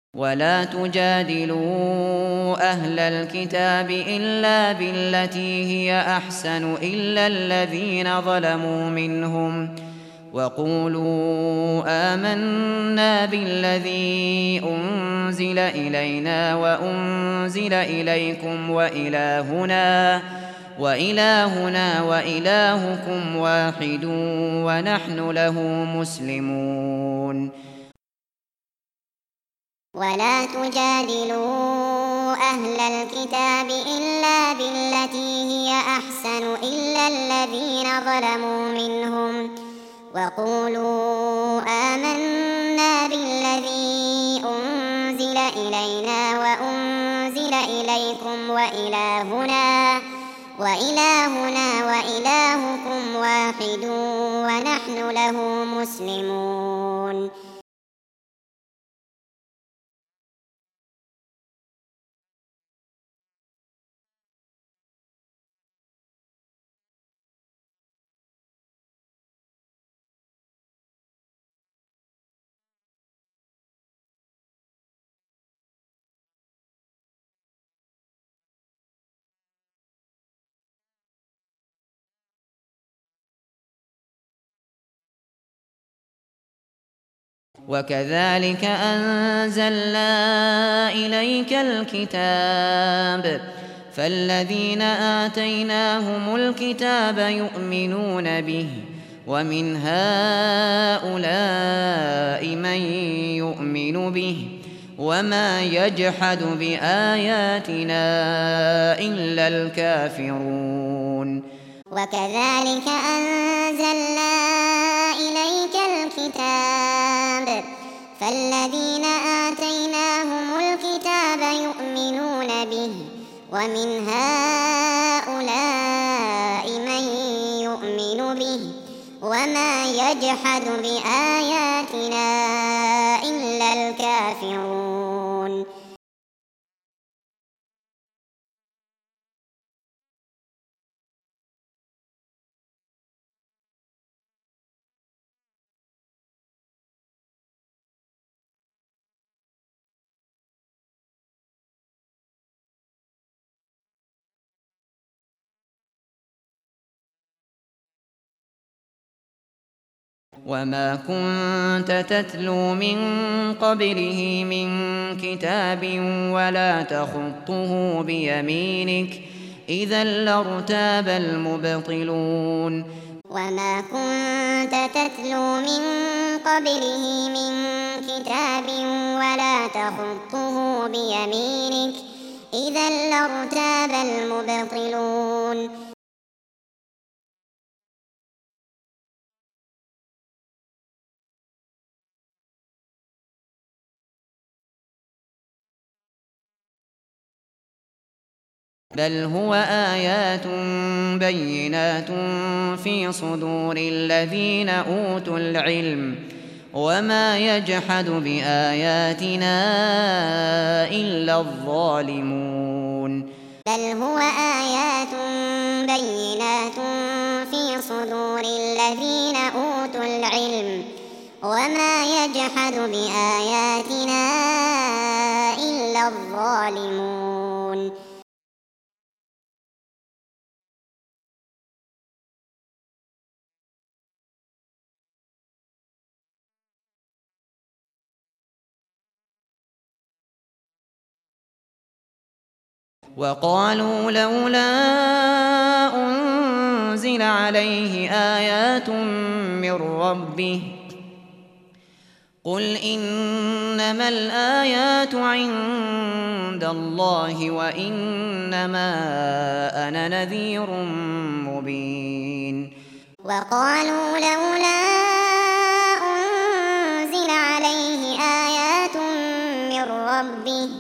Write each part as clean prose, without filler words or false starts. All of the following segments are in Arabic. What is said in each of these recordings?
ولا تجادلوا أهل الكتاب إلا بالتي هي أحسن إلا الذين ظلموا منهم وقولوا آمنا بالذي أنزل إلينا وأنزل إليكم وإلهنا وإلهكم واحد ونحن له مسلمون. ولا تجادلوا أهل الكتاب إلا بالتي هي أحسن إلا الذين ظلموا منهم وقولوا آمنا بالذي أنزل إلينا وأنزل إليكم وإلهنا وإلهكم واحد ونحن له مسلمون. وكذلك أنزلنا إليك الكتاب فالذين آتيناهم الكتاب يؤمنون به ومن هؤلاء من يؤمن به وما يجحد بآياتنا إلا الكافرون. وكذلك أنزلنا إليك الكتاب فالذين آتيناهم الكتاب يؤمنون به ومن هؤلاء من يؤمن به وما يجحد بآياتنا إلا الكافرون. وما كنت تتلو من قبله من كتاب ولا تخطه بيمينك إذا لارتاب المبطلون. وما كنت تتلو من قبله من كتاب ولا تخطه بيمينك إذا لارتاب المبطلون. بل هو آيات بينات في صدور الذين أوتوا العلم وما يجحد بآياتنا إلا الظالمون. بل هو آيات بينات في صدور الذين أوتوا العلم وما يجحد بآياتنا إلا الظالمون. وقالوا لولا أنزل عليه آيات من ربه قل إنما الآيات عند الله وإنما أنا نذير مبين. وقالوا لولا أنزل عليه آيات من ربه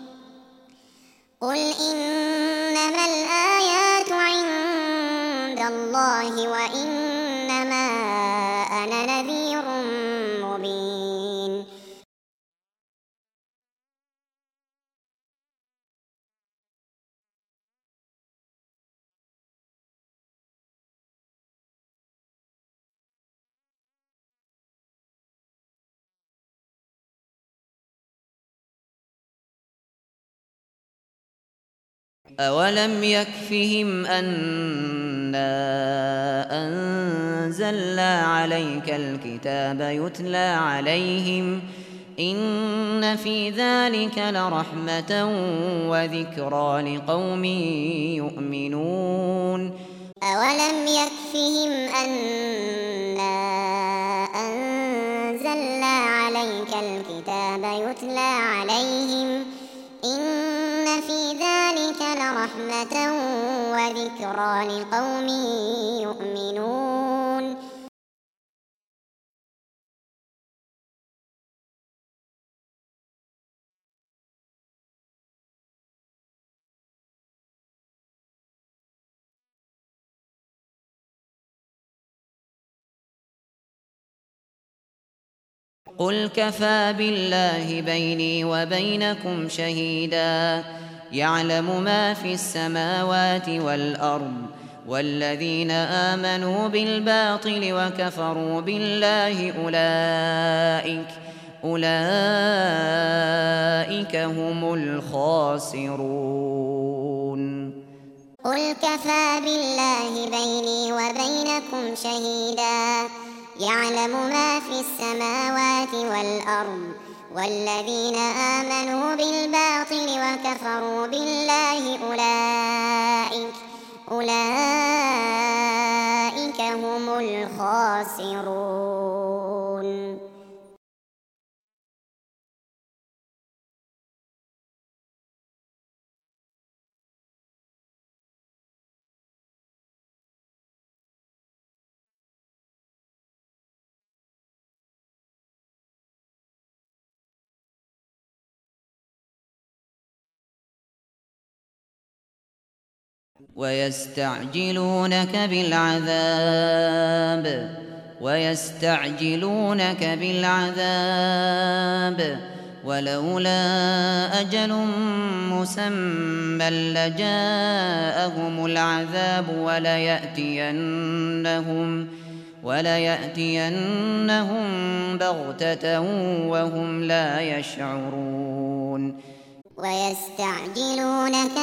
قل إنما الآيات عند الله وإنما أنا نذير مبين. أولم يكفهم أنا أنزلنا عليك الكتاب يتلى عليهم إن في ذلك لرحمة وذكرى لقوم يؤمنون أولم يكفهم أنا أنزلنا عليك الكتاب يتلى عليهم إن في ذلك لرحمة وذكرى لقوم يؤمنون قل كفى بالله بيني وبينكم شهيدا يعلم ما في السماوات والأرض والذين آمنوا بالباطل وكفروا بالله أولئك هم الخاسرون قل كفى بالله بيني وبينكم شهيدا يعلم ما في السماوات والأرض والذين آمنوا بالباطل وكفروا بالله أولئك هم الخاسرون ويستعجلونك بالعذاب ولولا أجل مسمى لجاءهم العذاب وليأتينهم بغتة وهم لا يشعرون ويستعجلونك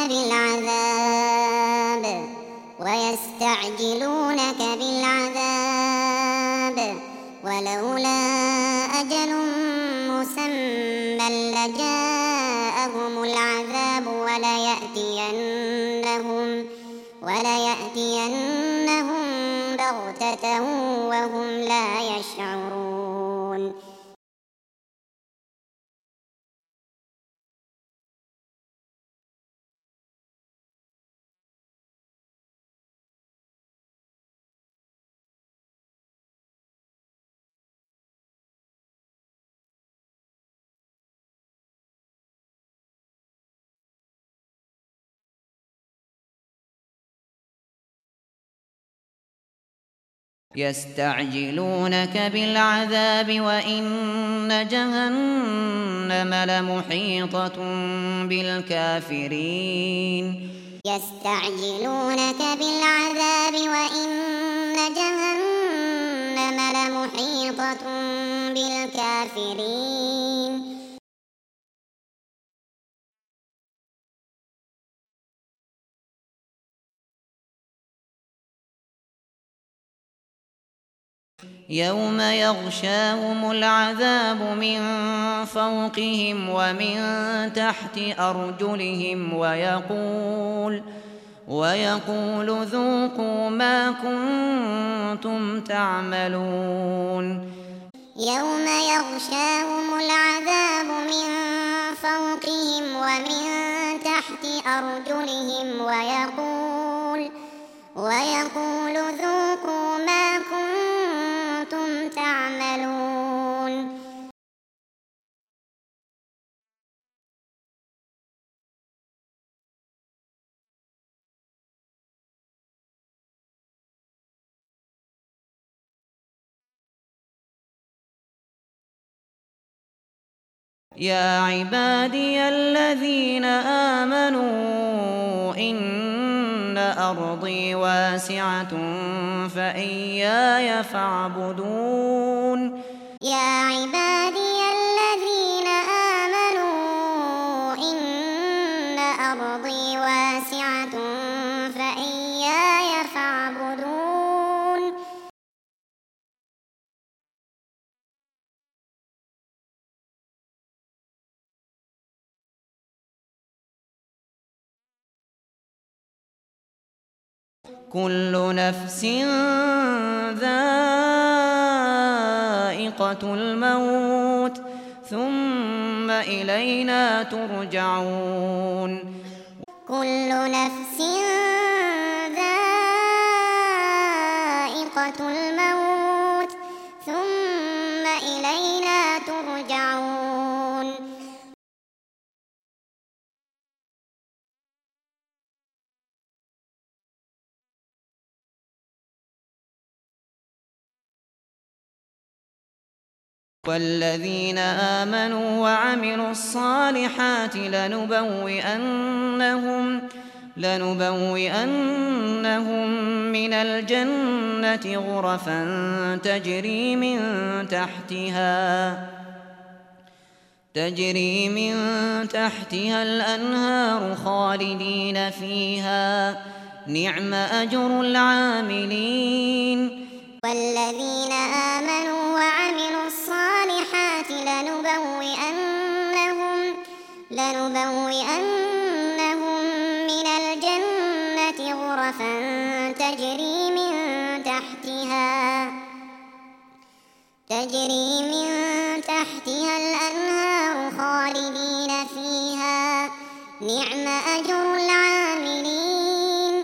بالعذاب ولولا أجل مسمى لجاءهم العذاب وليأتينهم بغتة وهم لا يشعرون يستعجلونك بالعذاب وإن جهنم لمحيطة بالكافرين يستعجلونك بالعذاب وإن جهنم لمحيطة بالكافرين يوم يغشاهم العذاب من فوقهم ومن تحت أرجلهم ويقول ذوقوا ما كنتم تعملون يوم يغشاهم العذاب من فوقهم ومن تحت أرجلهم ويقول ذوقوا ما كنتم تعملون يا عبادي الذين آمنوا إن أرضي واسعة فإياي فاعبدون يا عبادي الذين آمنوا إن أرضي واسعة قارعة فإياي فاعبدون كل نفس ذائقة الموت ثم إلينا ترجعون كل نفس ذائقة الموت ثم إلينا ترجعون والذين آمنوا وعملوا الصالحات لنبوئنهم من الجنة غرفا تجري من تحتها الأنهار خالدين فيها نعم أجر العاملين والذين آمنوا وعملوا الصالحات لنبوئنهم من الجنة غرفا تجري من تحتها الأنهار خالدين فيها نعم أجر العاملين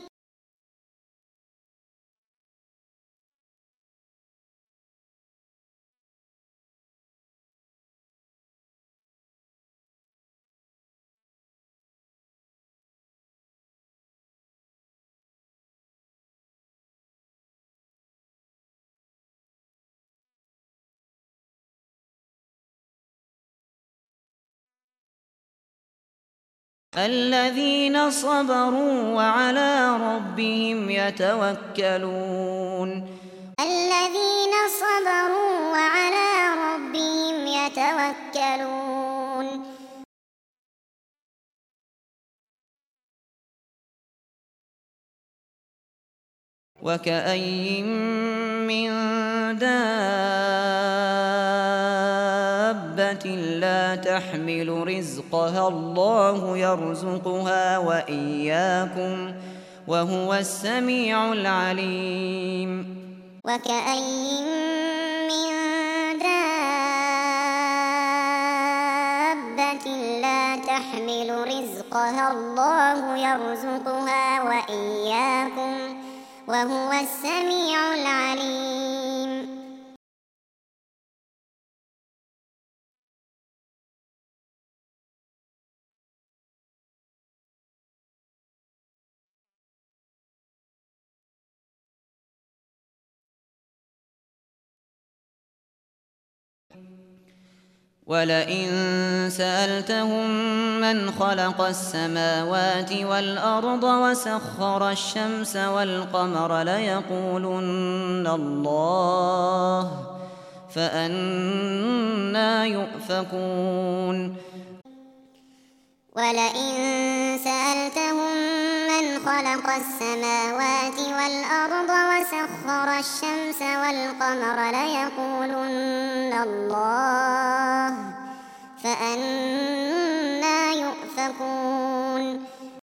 الذين صبروا وعلى ربهم يتوكلون الذين صبروا وعلى ربهم يتوكلون وكأين من دابة لا تحمل رزقها الله يرزقها وإياكم وهو السميع العليم وكأين من دابة لا تحمل رزقها الله يرزقها وإياكم وهو السميع العليم ولئن سألتهم من خلق السماوات والأرض وسخر الشمس والقمر ليقولن الله فأنى يؤفكون ولئن سألتهم من خلق السماوات والأرض وسخر الشمس والقمر ليقولن الله فأنى يؤفكون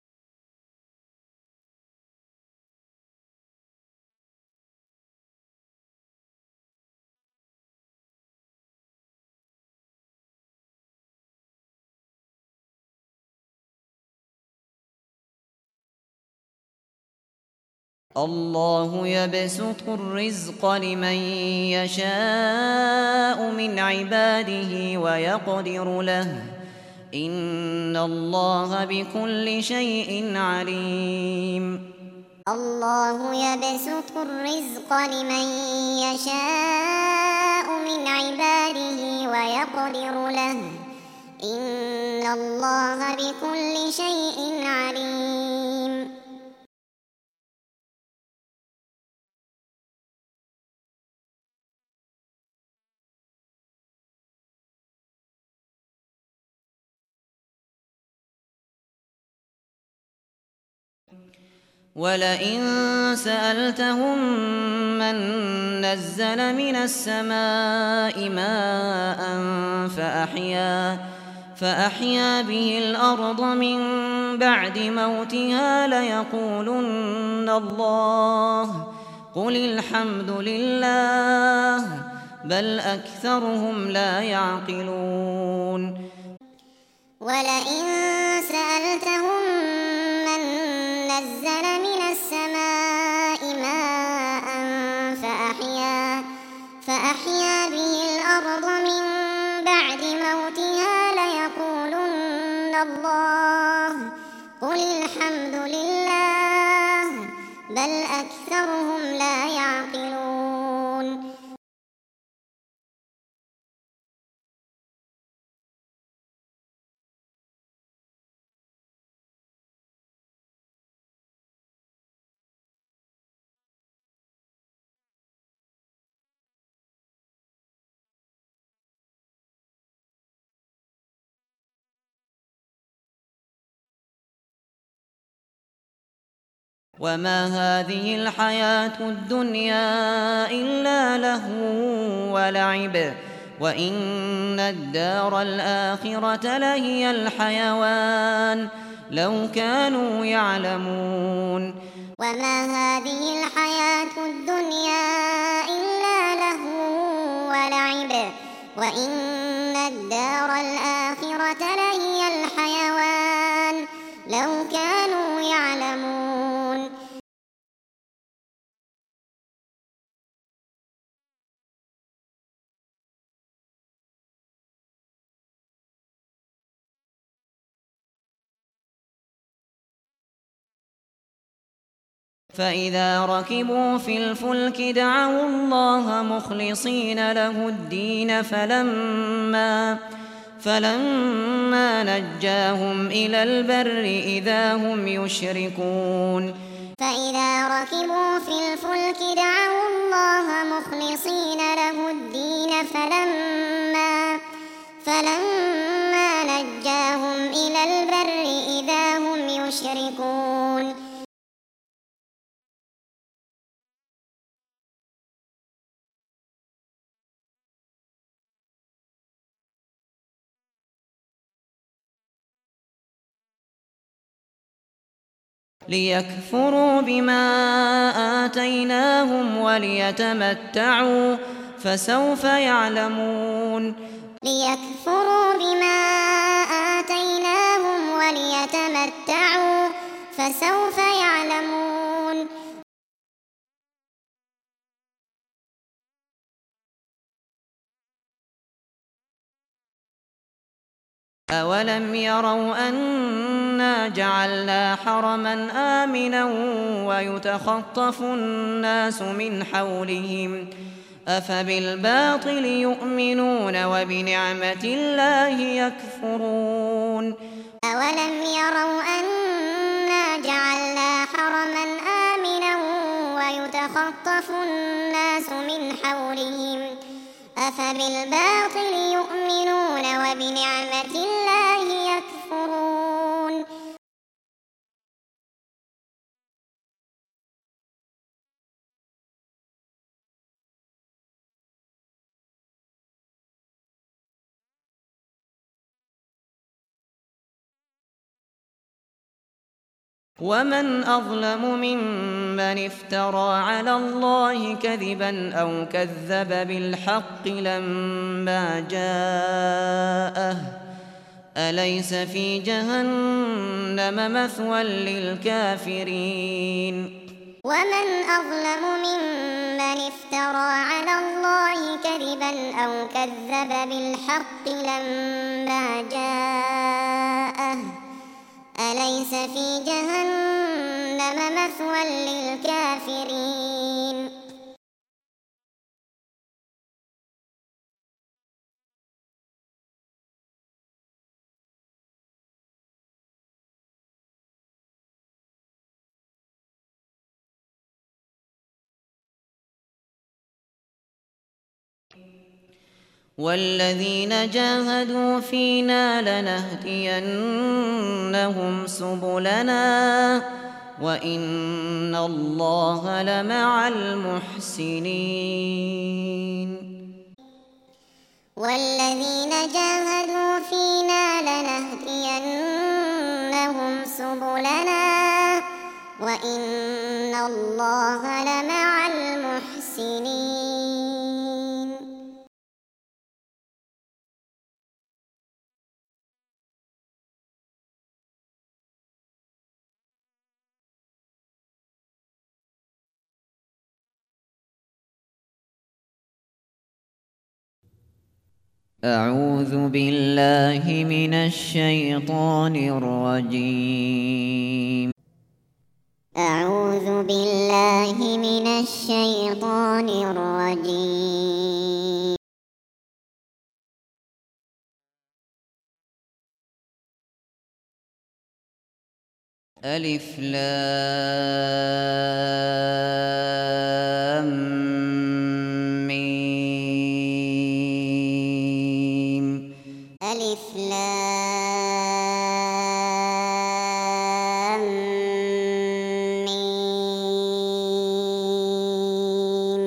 الله يبسط الرزق لمن يشاء من عباده ويقدر له إن الله بكل شيء عليم الله يبسط الرزق لمن يشاء من عباده ويقدر له إن الله بكل شيء عليم ولئن سألتهم من نزل من السماء ماء فأحيا به الأرض من بعد موتها ليقولن الله قل الحمد لله بل أكثرهم لا يعقلون ولئن سألتهم من نزل من السماء ماء فأحيا به الأرض من بعد موتها ليقولن الله قل الحمد لله بل أكثرهم لا يعقلون وما هذه الحياة الدنيا إلا لهو ولعب وإن الدار الآخرة لهي الحيوان لو كانوا يعلمون وما هذه الحياة الدنيا إلا لهو ولعب وإن الدار الآخرة لهي الحيوان لو كانوا يعلمون فإذا ركبوا في الفلك دعوا الله مخلصين له الدين فلما نجاهم إلى البر إذا هم يشركون فإذا ركبوا في الفلك دعوا الله مخلصين له الدين فلما نجاهم إلى البر إذا هم يشركون ليكفروا بما آتيناهم وليتمتعوا فسوف يعلمون ليكفروا بما آتيناهم وليتمتعوا فسوف يعلمون أولم يروا أنا جعلنا حرما آمنا ويتخطف الناس من حولهم أفبالباطل يؤمنون وبنعمة الله يكفرون أولم يروا أنا جعلنا حرما آمنا ويتخطف الناس من حولهم أفبالباطل يؤمنون وبنعمة الله يكفرون ومن أظلم ممن افترى على الله كذبا أو كذب بالحق لما جاءه أليس في جهنم مثوى للكافرين ومن أظلم ممن افترى على الله كذبا أو كذب بالحق لما جاءه أليس في جهنم مثوى للكافرين والذين جاهدوا فينا لنهدينهم سبلنا وإن الله لمع المحسنين. والذين جاهدوا فينا لنهدينهم سبلنا وإن الله لمع المحسنين. أعوذ بالله من الشيطان الرجيم. أعوذ بالله من الشيطان الرجيم. ألف لام ميم. ألف لام ميم.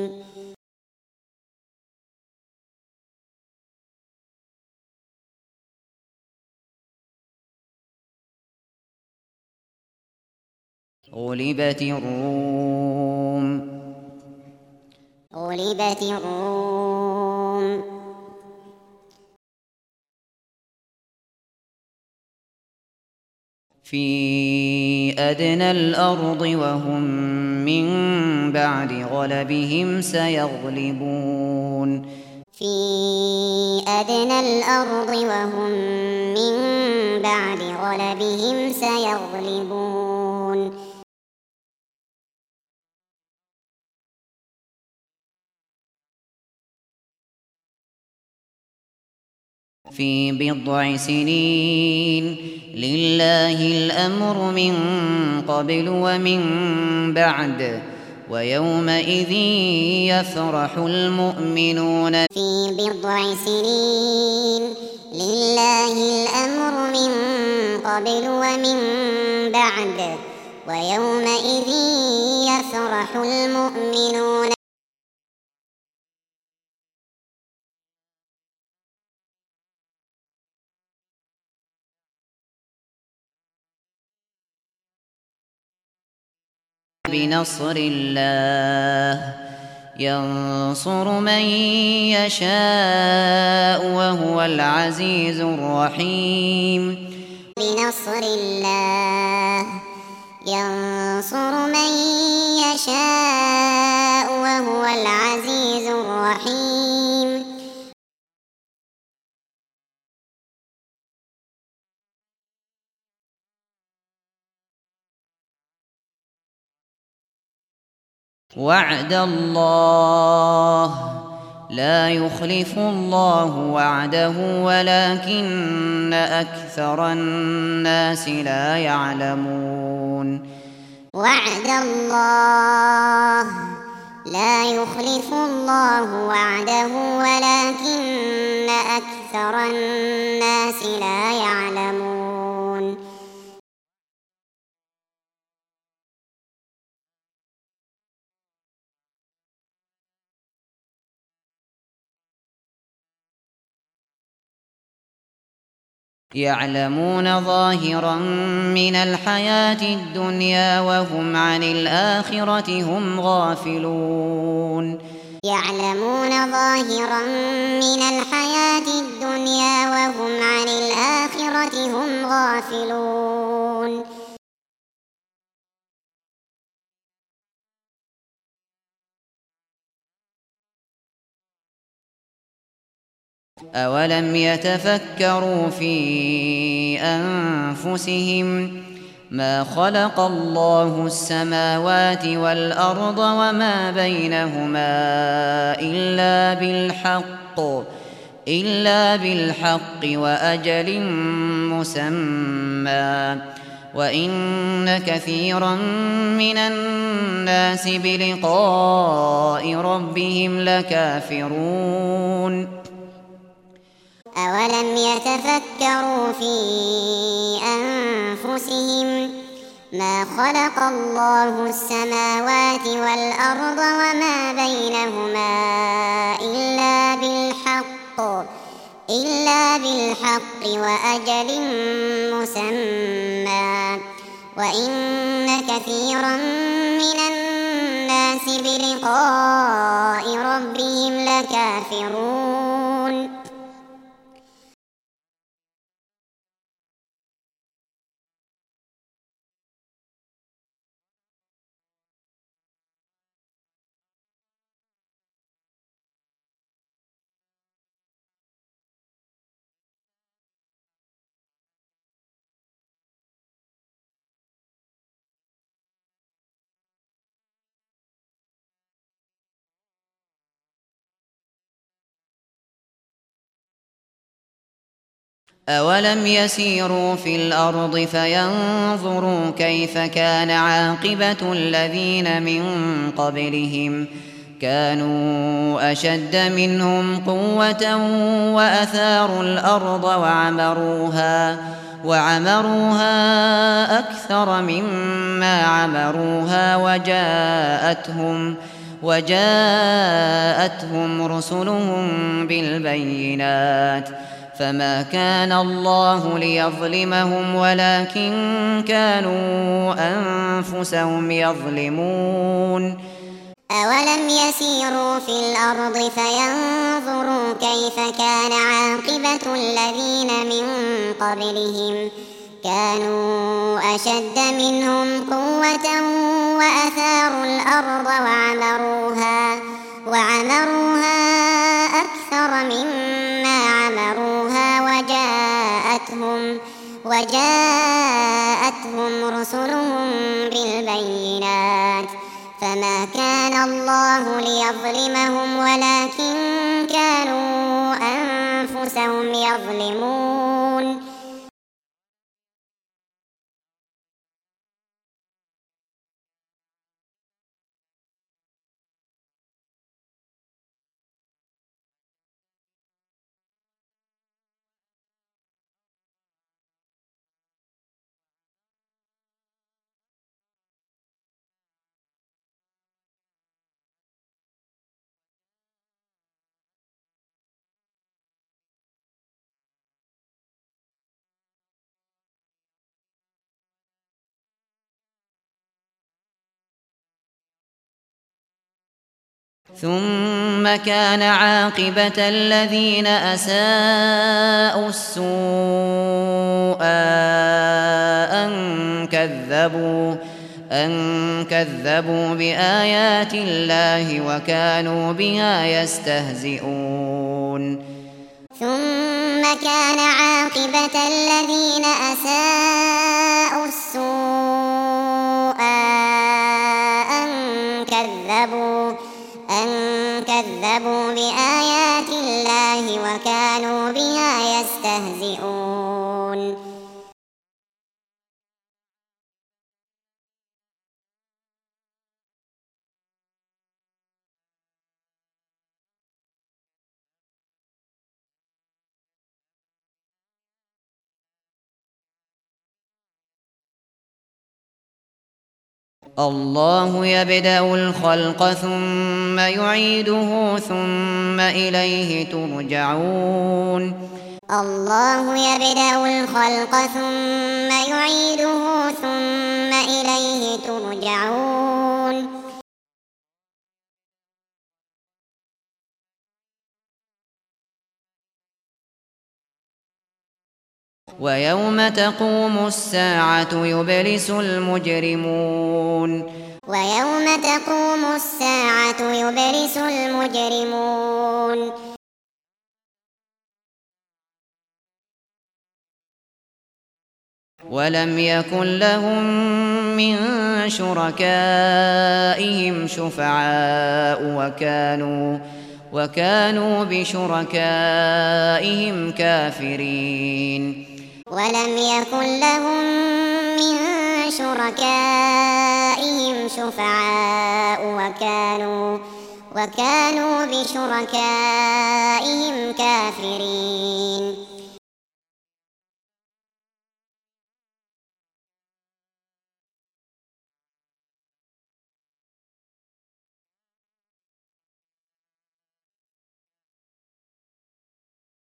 غلبت الروم. غلبت الروم. في أدنى الأرض وهم من بعد غلبهم سيغلبون. في أدنى الأرض وهم من بعد غلبهم سيغلبون. في بضع سنين لله الأمر من قبل ومن بعد ويومئذ يفرح المؤمنون. في بضع سنين لله الأمر من قبل ومن بعد ويومئذ يفرح المؤمنون. بنصر الله ينصر من يشاء وهو العزيز الرحيم. بنصر الله ينصر من يشاء وهو العزيز الرحيم. وعد الله لا يخلف الله وعده ولكن أكثر الناس لا يعلمون. وعد الله لا يخلف الله وعده ولكن أكثر الناس لا يعلمون. يعلمون ظاهرا من الحياة الدنيا وهم عن الآخرة هم غافلون. يعلمون ظاهرا من الحياة الدنيا وهم عن الآخرة هم غافلون. أولم يتفكروا في أنفسهم ما خلق الله السماوات والأرض وما بينهما إلا بالحق وأجل مسمى وإن كثيرا من الناس بلقاء ربهم لكافرون. أولم يتفكروا في أنفسهم ما خلق الله السماوات والأرض وما بينهما إلا بالحق وأجل مسمى وإن كثيرا من الناس بلقاء ربهم لكافرون أولم يسيروا في الأرض فينظروا كيف كان عاقبة الذين من قبلهم كانوا أشد منهم قوة وأثاروا الأرض وعمروها أكثر مما عمروها وجاءتهم رسلهم بالبينات فما كان الله ليظلمهم ولكن كانوا أنفسهم يظلمون أولم يسيروا في الأرض فينظروا كيف كان عاقبة الذين من قبلهم كانوا أشد منهم قوة وأثاروا الأرض وعمروها أكثر مما عمروها وجاءتهم رسلهم بالبينات فما كان الله ليظلمهم ولكن كانوا أنفسهم يظلمون ثم كان عاقبة الذين أساءوا السوء أن كذبوا بآيات الله وكانوا بها يستهزئون ثم كان عاقبة الذين أساءوا السوء أن كذبوا بآيات الله وكانوا بها يستهزئون الله يبدأ الخلق ثم يعيده ثم إليه ترجعون الله يبدأ الخلق ثم يعيده ثم إليه ترجعون ويوم تقوم الساعة يبلس المجرمون ولم يكن لهم من شركائهم شفعاء وكانوا بشركائهم كافرين ولم يكن لهم من شركائهم شفعاء وكانوا بشركائهم كافرين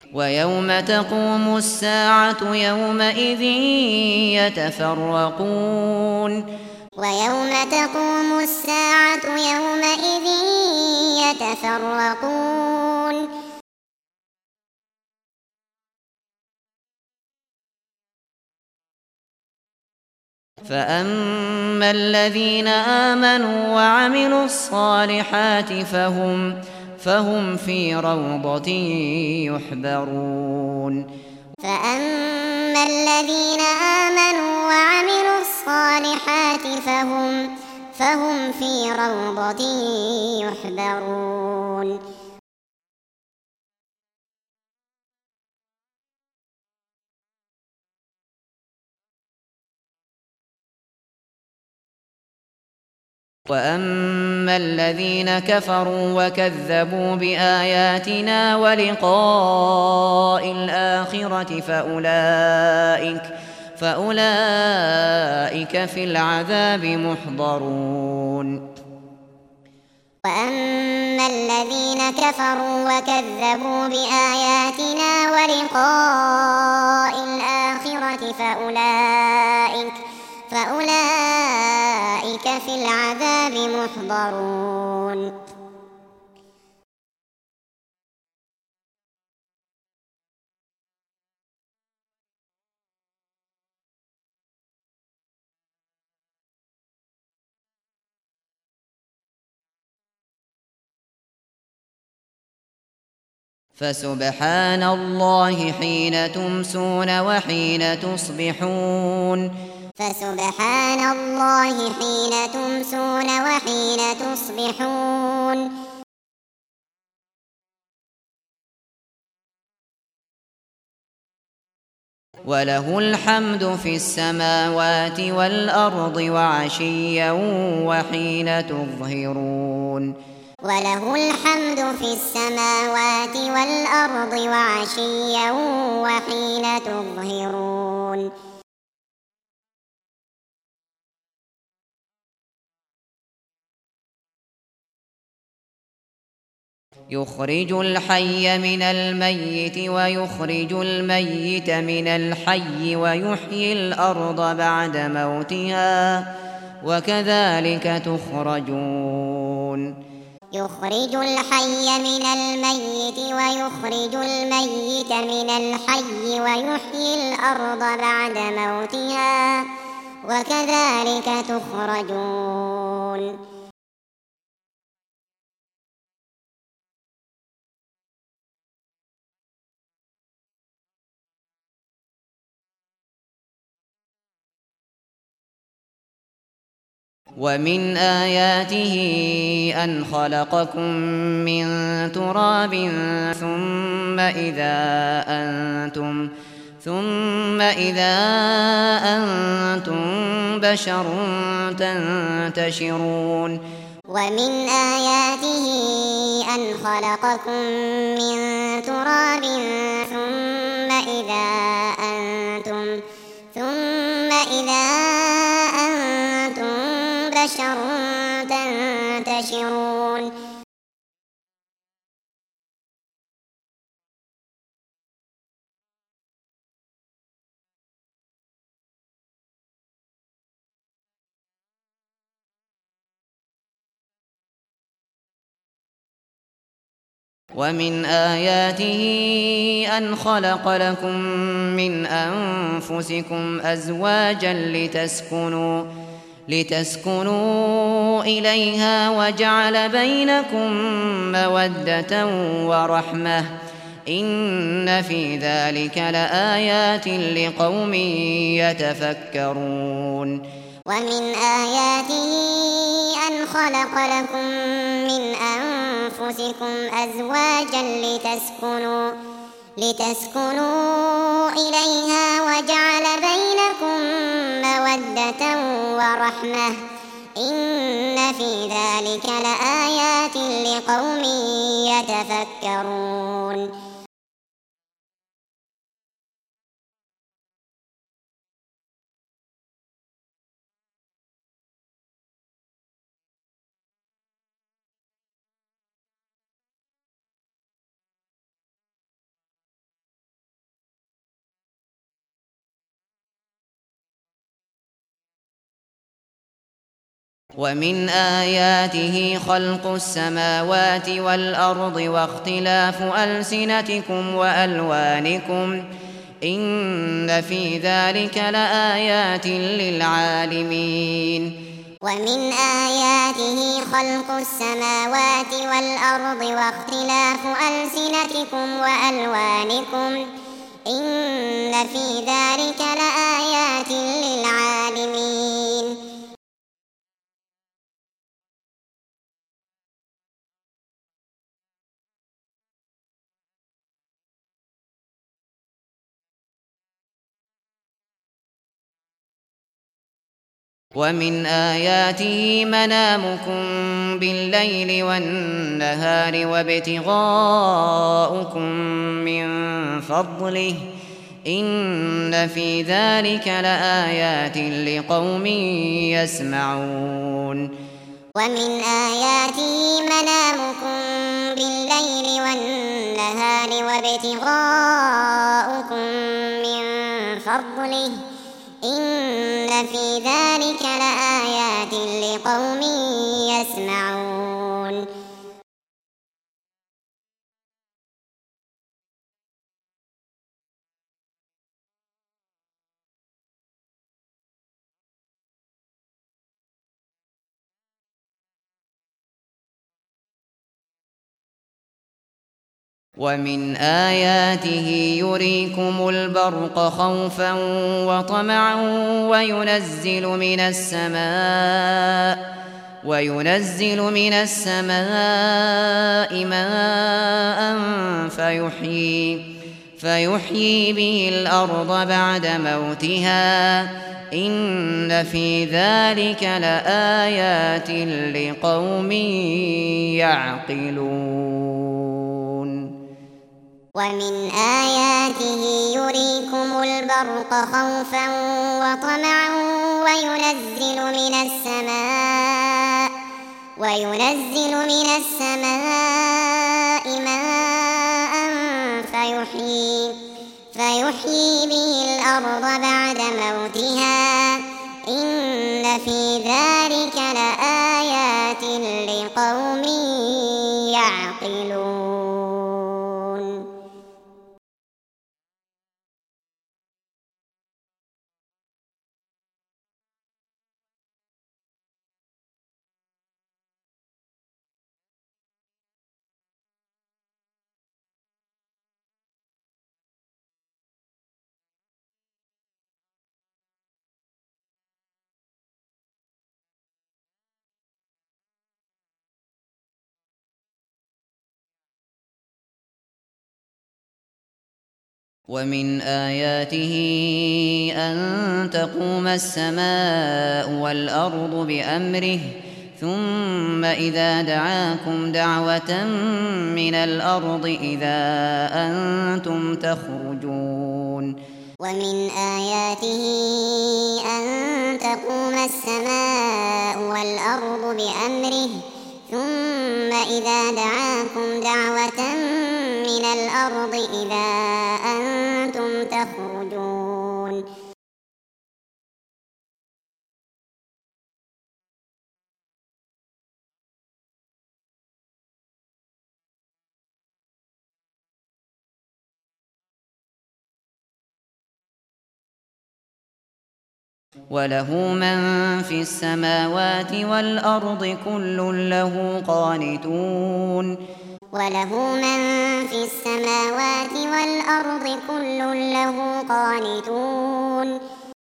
ويوم تقوم الساعة يومئذ يتفرقون ويوم تقوم الساعة يومئذ يتفرقون فأما الذين آمنوا وعملوا الصالحات فهم في روضة يحبرون فأما الذين آمنوا وعملوا الصالحات فهم في روضة يحبرون وأما الذين كفروا وكذبوا بآياتنا ولقاء الآخرة فأولئك في العذاب محضرون وأما الذين كفروا وكذبوا بآياتنا ولقاء الآخرة فأولئك في العذاب محضرون فسبحان الله حين تمسون وحين تصبحون فسبحان الله حين تمسون وحين تصبحون وله الحمد في السماوات والأرض وعشيا وحين تظهرون وله الحمد في السماوات والأرض وعشيا وحين تظهرون يخرج الحي من الميت ويخرج الميت من الحي ويحيي الأرض بعد موتها وكذلك تخرجون يخرج الحي من الميت ويخرج الميت من الحي ويحيي الأرض بعد موتها وكذلك تخرجون ومن آياته أن خلقكم من تراب ثم إذا أنتم بشر تنتشرون ومن آياته أن خلقكم من تراب ثم إذا أنتم بشر تنتشرون ومن آياته أن خلق لكم من أنفسكم أزواجا لتسكنوا إليها وجعل بينكم مودة ورحمة إن في ذلك لآيات لقوم يتفكرون ومن آياته أن خلق لكم من أنفسكم أزواجا لتسكنوا إليها وجعل بينكم مودة ورحمة إن في ذلك لآيات لقوم يتفكرون ومن آياته خلق السماوات والأرض واختلاف ألسنتكم وألوانكم إن في ذلك لآيات للعالمين. ومن آياته خلق السماوات والأرض واختلاف ألسنتكم وألوانكم إن في ذلك لآيات للعالمين. ومن آياته منامكم بالليل والنهار وابتغاؤكم من فضله إن في ذلك لآيات لقوم يسمعون. ومن آياته منامكم بالليل والنهار وابتغاؤكم من فضله إن في ذلك لآيات لقوم يسمعون. ومن آياته يريكم البرق خوفا وطمعا وينزل من السماء ماء فيحيي به الأرض بعد موتها إن في ذلك لآيات لقوم يعقلون. ومن آياته يريكم البرق خوفا وطمعا وينزل من السماء ماء فيحيي به الأرض بعد موتها إن في ذلك لآيات لقوم يعقلون. ومن آياته أن تقوم السماء والأرض بأمره ثم إذا دعاكم دعوة من الأرض إذا أنتم تخرجون. ومن آياته أن تقوم السماء والأرض بأمره ثم إذا دعاكم دعوة من الأرض إذا أنتم تخرجون. وله من في السماوات والأرض كل له قانتون. وله من في السماوات والأرض كل له قانتون.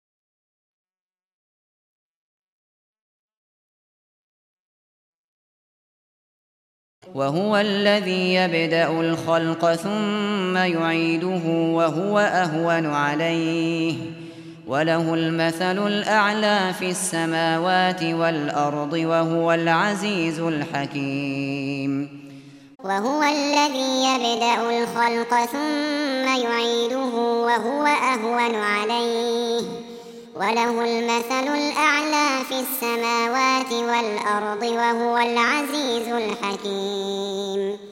وهو الذي يبدأ الخلق ثم يعيده وهو أهون عليه وله المثل الأعلى في السماوات والأرض وهو العزيز الحكيم. وهو الذي يبدأ الخلق ثم يعيده وهو أهون عليه وله المثل الأعلى في السماوات والأرض وهو العزيز الحكيم.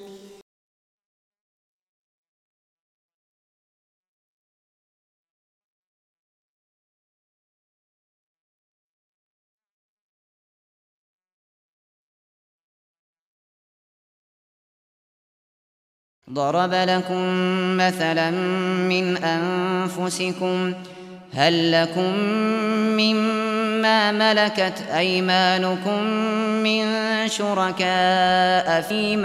ضرب لكم مثلا من أنفسكم هل لكم مما ملكت أيمانكم من شركاء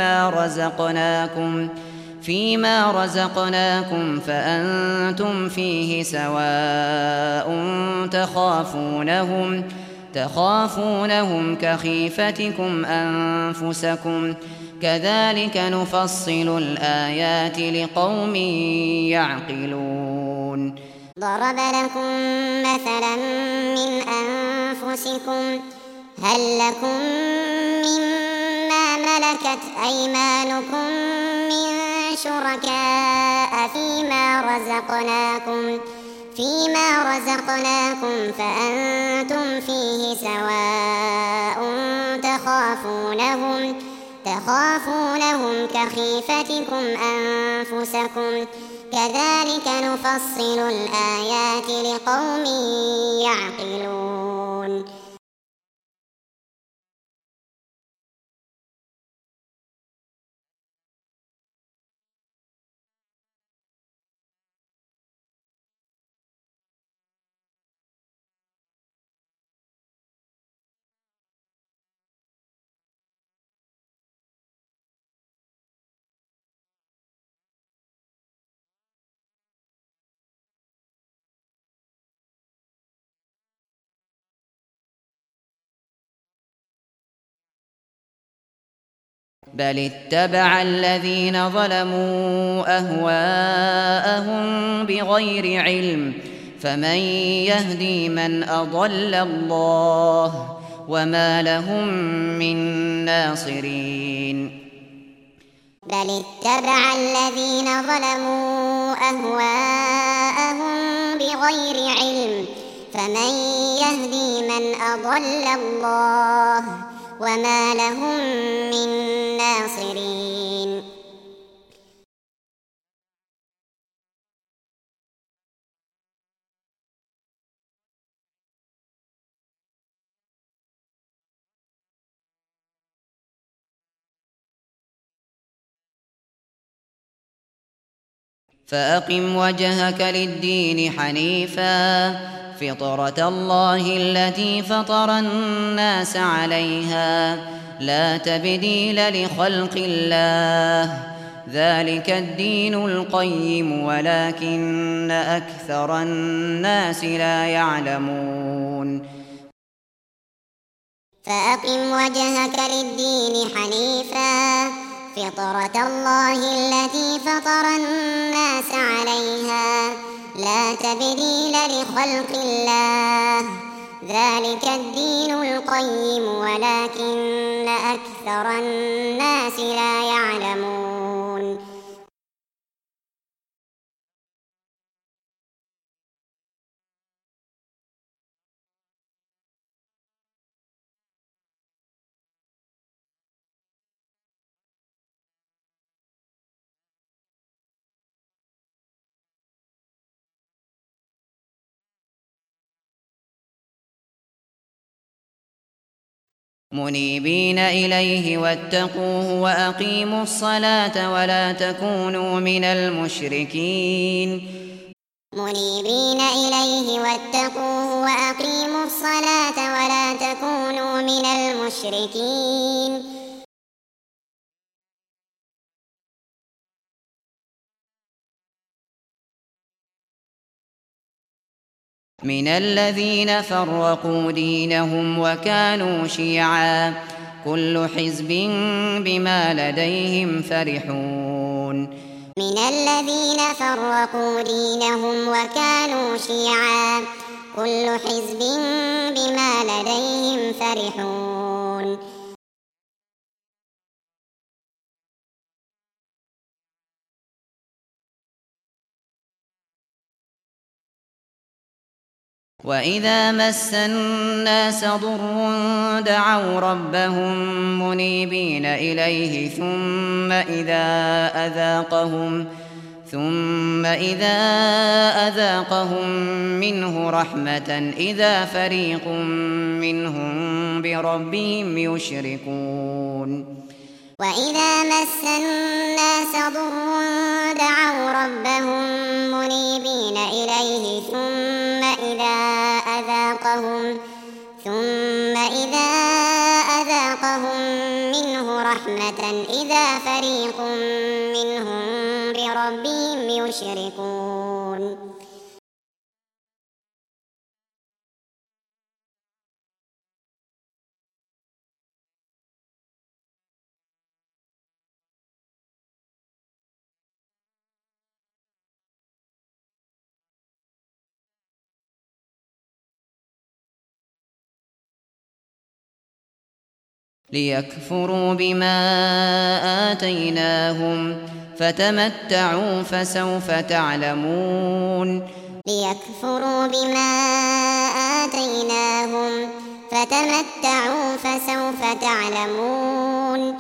فيما رزقناكم فأنتم فيه سواء تخافونهم كخيفتكم أنفسكم كذلك نفصل الآيات لقوم يعقلون ضرب لكم مثلا من أنفسكم هل لكم مما ملكت أيمانكم من شركاء فيما رزقناكم فأنتم فيه سواء تخافونهم كخيفتكم أنفسكم كذلك نفصل الآيات لقوم يعقلون بل اتبع الذين ظلموا أهواءهم بغير علم فمن يهدي من أضل الله وما لهم من ناصرين بل اتبع الذين ظلموا أهواءهم بغير علم فمن يهدي من أضل الله وما لهم من ناصرين فأقم وجهك للدين حنيفا فطرة الله التي فطر الناس عليها لا تبديل لخلق الله ذلك الدين القيم ولكن أكثر الناس لا يعلمون فأقم وجهك للدين حنيفا فطرة الله التي فطر الناس عليها لا تبديل لخلق الله ذلك الدين القيم ولكن أكثر الناس لا يعلمون منيبين إليه واتقوه وأقيموا الصلاة ولا تكونوا من المشركين منيبين إليه واتقوه وأقيموا الصلاة ولا تكونوا من المشركين من الذين فرقوا دينهم وكانوا شيعا كل حزب بما لديهم فرحون من الذين فرقوا دينهم وكانوا شيعا كل حزب بما لديهم فرحون وإذا مس الناس ضر دعوا ربهم منيبين إليه ثم إذا أذاقهم منه رحمة إذا فريق منهم بربهم يشركون وإذا مس الناس ضر دعوا ربهم منيبين إليه ثم إذا أذاقهم منه رحمة إذا فريق منهم بربهم يشركون ليكفروا بما آتيناهم فتمتعوا فسوف تعلمون ليكفروا بما آتيناهم فتمتعوا فسوف تعلمون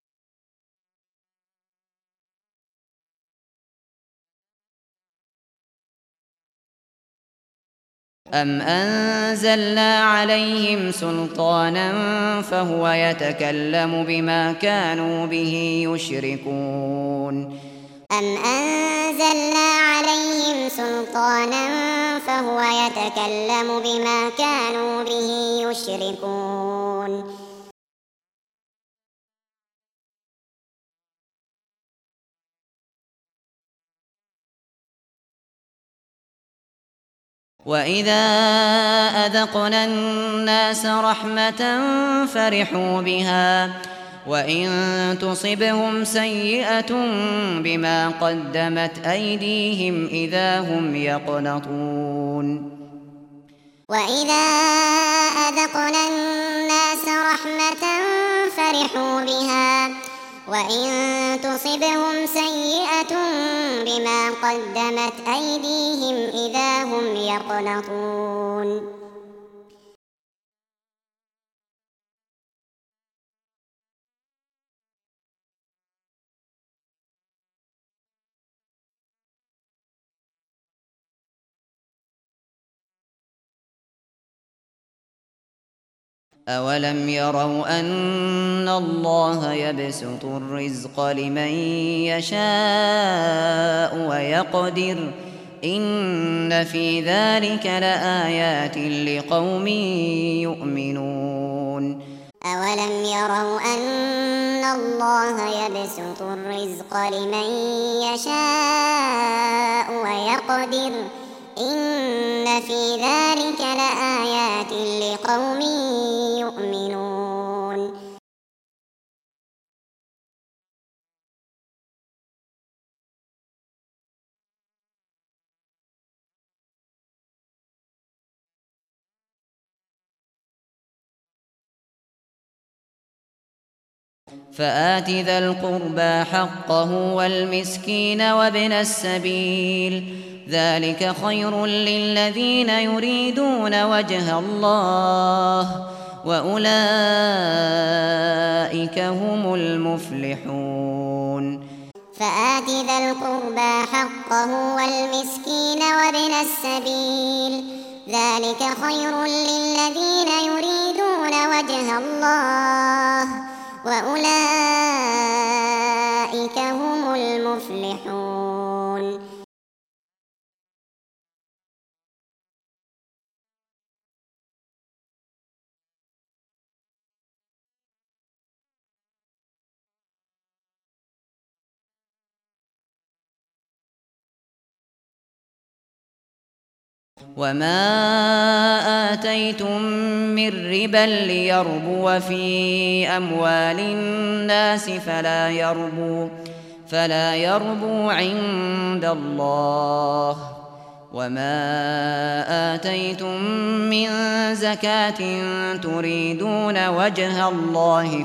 أم أنزلنا عليهم سلطانا فهو يتكلم بما كانوا به يشركون أم أنزلنا عليهم سلطانا فهو يتكلم بما كانوا به يشركون وإذا أذقنا الناس رحمة فرحوا بها وإن تصبهم سيئة بما قدمت أيديهم إذا هم يقنطون وإذا أذقنا الناس رحمة فرحوا بها وإن تصبهم سيئة بما قدمت أيديهم إذا هم يقنطون أولم يروا أن الله يبسط الرزق لمن يشاء ويقدر إن في ذلك لآيات لقوم يؤمنون أولم يروا أن الله يبسط الرزق لمن يشاء ويقدر إن في ذلك لآيات لقوم يؤمنون فآت ذا القربى حقه والمسكين وابن السبيل ذلك خير للذين يريدون وجه الله وأولئك هم المفلحون فآت ذا القربى حقه والمسكين وابن السبيل ذلك خير للذين يريدون وجه الله وأولئك هم المفلحون وما آتيتم من ربا ليربو في أموال الناس فلا يربو عند الله وما آتيتم من زكاة تريدون وجه الله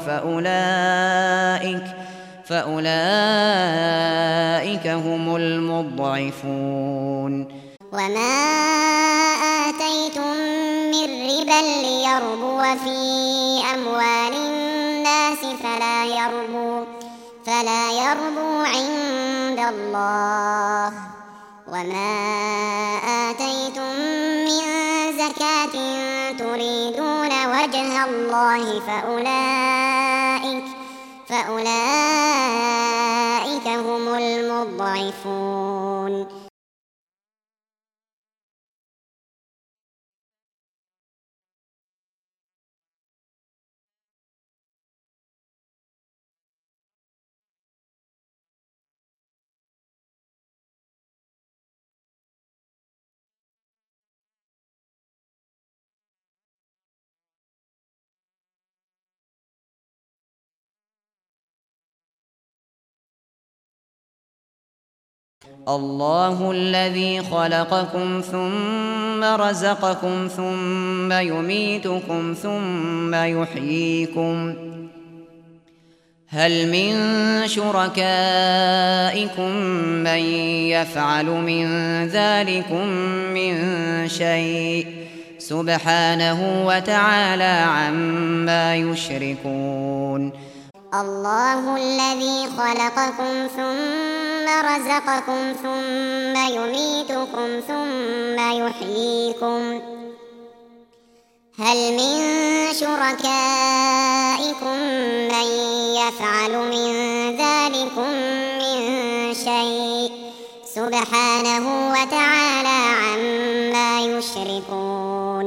فأولئك هم المضعفون وما آتيتم من ربا ليربو في أموال الناس فلا يربو عند الله وما آتيتم من زكاة تريدون وجه الله فأولئك هم المضعفون. الله الذي خلقكم ثم رزقكم ثم يميتكم ثم يحييكم هل من شركائكم من يفعل من ذلكم من شيء سبحانه وتعالى عما يشركون. الله الذي خلقكم ثم رزقكم ثم يميتكم ثم يحييكم هل من شركائكم من يفعل من ذلكم من شيء سبحانه وتعالى عما يشركون.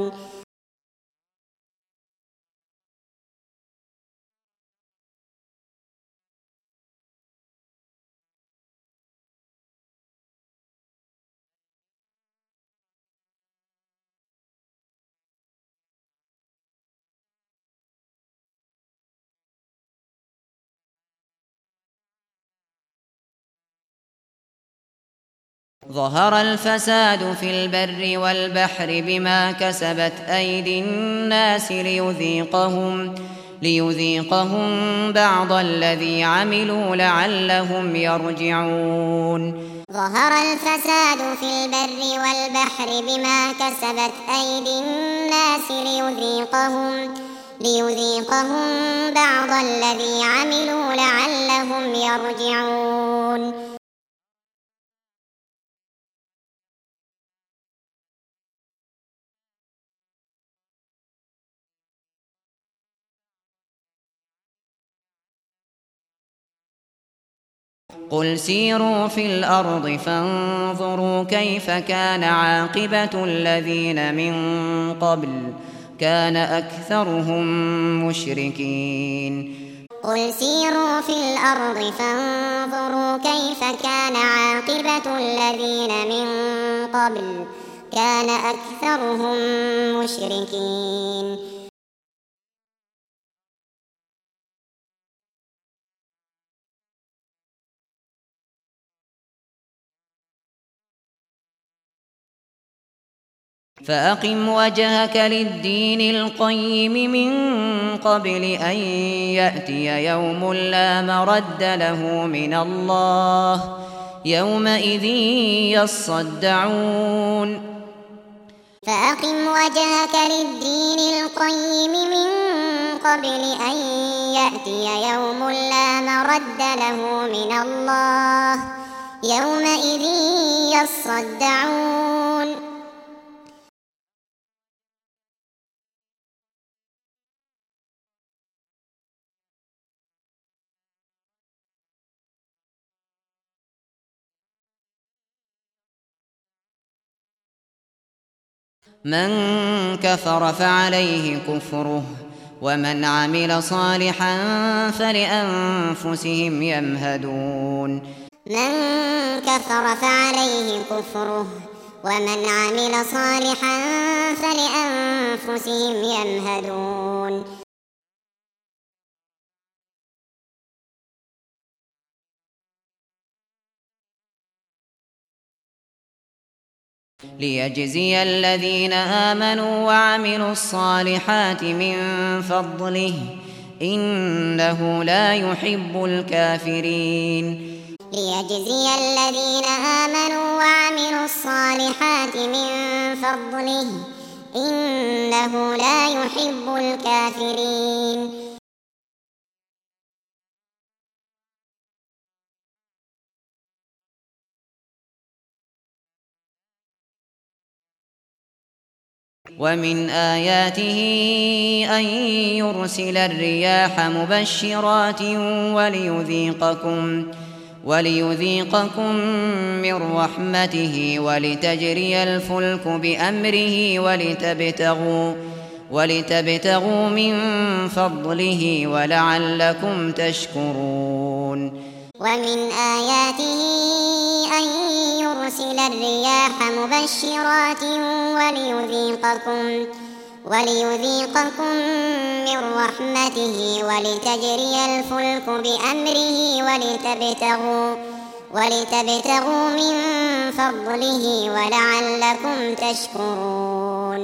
ظهر الفساد في البر والبحر بما كسبت أيدي الناس ليذيقهم بعض الذي عملوا لعلهم يرجعون. ظهر الفساد في البر والبحر بما كسبت أيدي الناس ليذيقهم بعض الذي عملوا لعلهم يرجعون. قل سيروا في الأرض فانظروا كيف كان عاقبة الذين من قبل كان أكثرهم مشركين. قل سيروا في الأرض فانظروا كيف كان عاقبة الذين من قبل كان أكثرهم مشركين. فأقم وجهك للدين القيم من قبل أن يأتي يوم لا مرد له من الله يومئذ يصدعون. فأقم وجهك للدين القيم من قبل أن يأتي يوم لا مرد له من الله يومئذ يصدعون. من كفر فعليه كفره ومن عمل صالحا فلأنفسهم يمهدون. من كفر فعليه كفره ومن عمل صالحا فلأنفسهم يمهدون. ليجزي الذين آمنوا وعملوا الصالحات من فضله إنه لا يحب الكافرين. ليجزي الذين آمنوا وعملوا الصالحات من فضله إنه لا يحب الكافرين. ومن آياته أن يرسل الرياح مبشرات وليذيقكم من رحمته ولتجري الفلك بأمره ولتبتغوا من فضله ولعلكم تشكرون. ومن آياته أن يرسل الرياح مبشرات وليذيقكم من رحمته ولتجري الفلك بأمره ولتبتغوا من فضله ولعلكم تشكرون.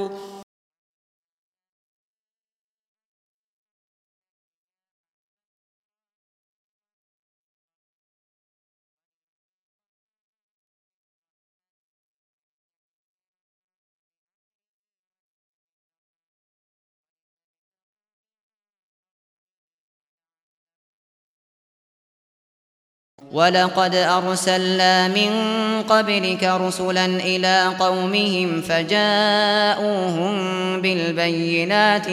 ولقد أرسلنا من قبلك رسلا إلى قومهم فجاءوهم بالبينات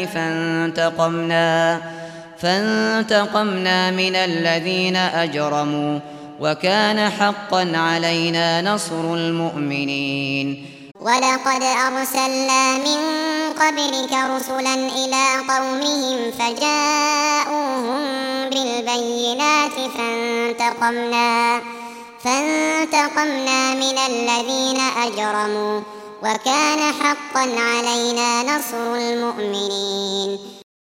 فانتقمنا من الذين أجرموا وكان حقا علينا نصر المؤمنين. ولقد أرسلنا من قبلك رسلا إلى قومهم فجاءوهم بالبينات فانتقمنا من الذين أجرموا وكان حقا علينا نصر المؤمنين.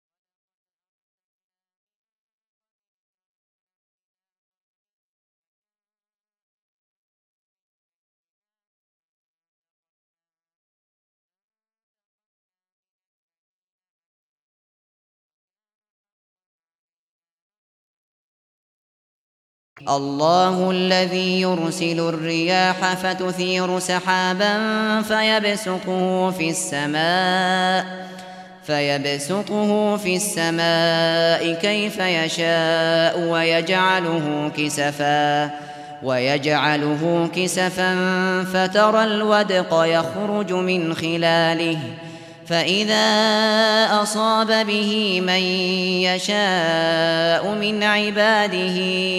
الله الذي يرسل الرياح فتثير سحابا فيبسطه في السماء كيف يشاء ويجعله كسفا فترى الودق يخرج من خلاله فإذا أصاب به من يشاء من عباده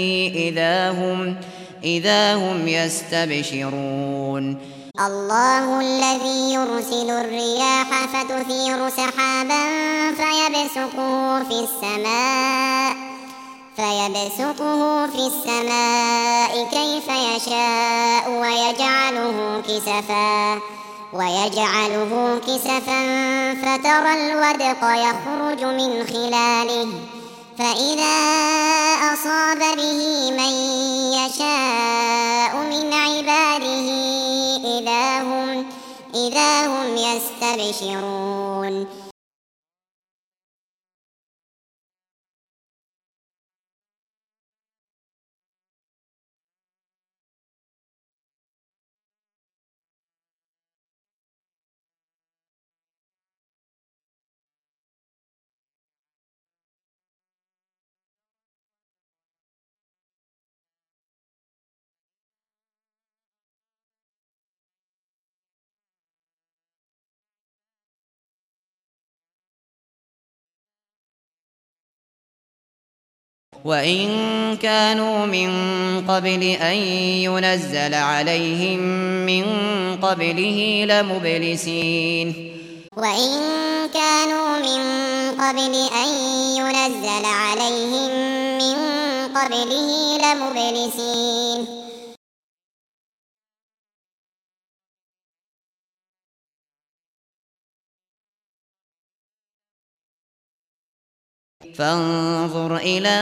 إذا هم يستبشرون. الله الذي يرسل الرياح فتثير سحابا فيبسطه في السماء كيف يشاء ويجعله كسفا فترى الودق يخرج من خلاله فإذا أصاب به من يشاء من عباده إذا هم يستبشرون. وإن كانوا من قبل أن ينزل عليهم من قبله لمبلسين. وإن كانوا من قبل أن ينزل عليهم من قبله لمبلسين. فانظر إلى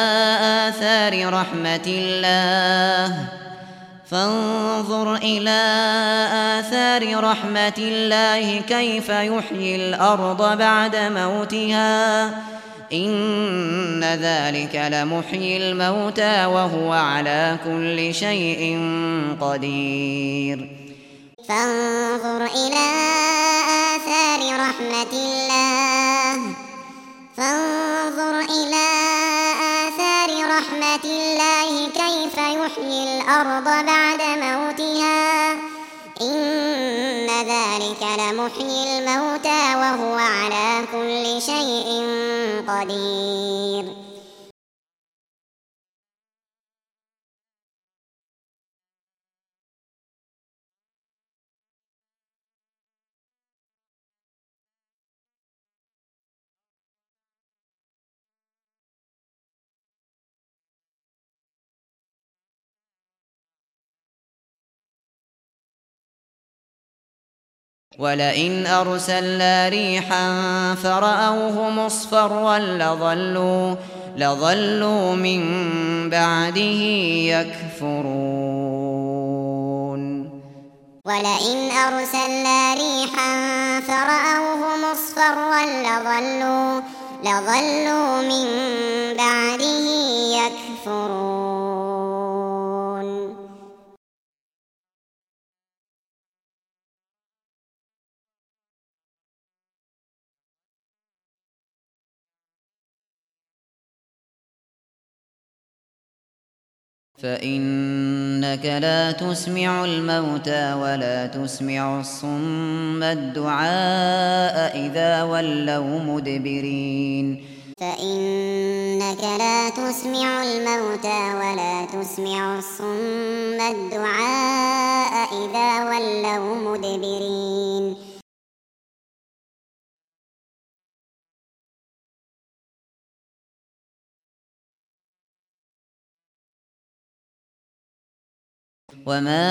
آثار رحمة الله كيف يحيي الأرض بعد موتها إن ذلك لمحيي الموتى وهو على كل شيء قدير. فانظر إلى آثار رحمة الله كيف يحيي الأرض بعد موتها إن ذلك كذلك لمحيي الموتى وهو على كل شيء قدير. ولئن أرسلنا ريحا فرأوه مصفرا لظلوا من بعده يكفرون. ولئن أرسلنا ريحا فرأوه مصفرا لظلوا من بعده يكفرون. فإنك لا تسمع الموتى ولا تسمع الصم الدعاء إذا ولوا مدبرين. فإنك لا تسمع الموتى ولا تسمع الصم الدعاء إذا ولوا مدبرين. وما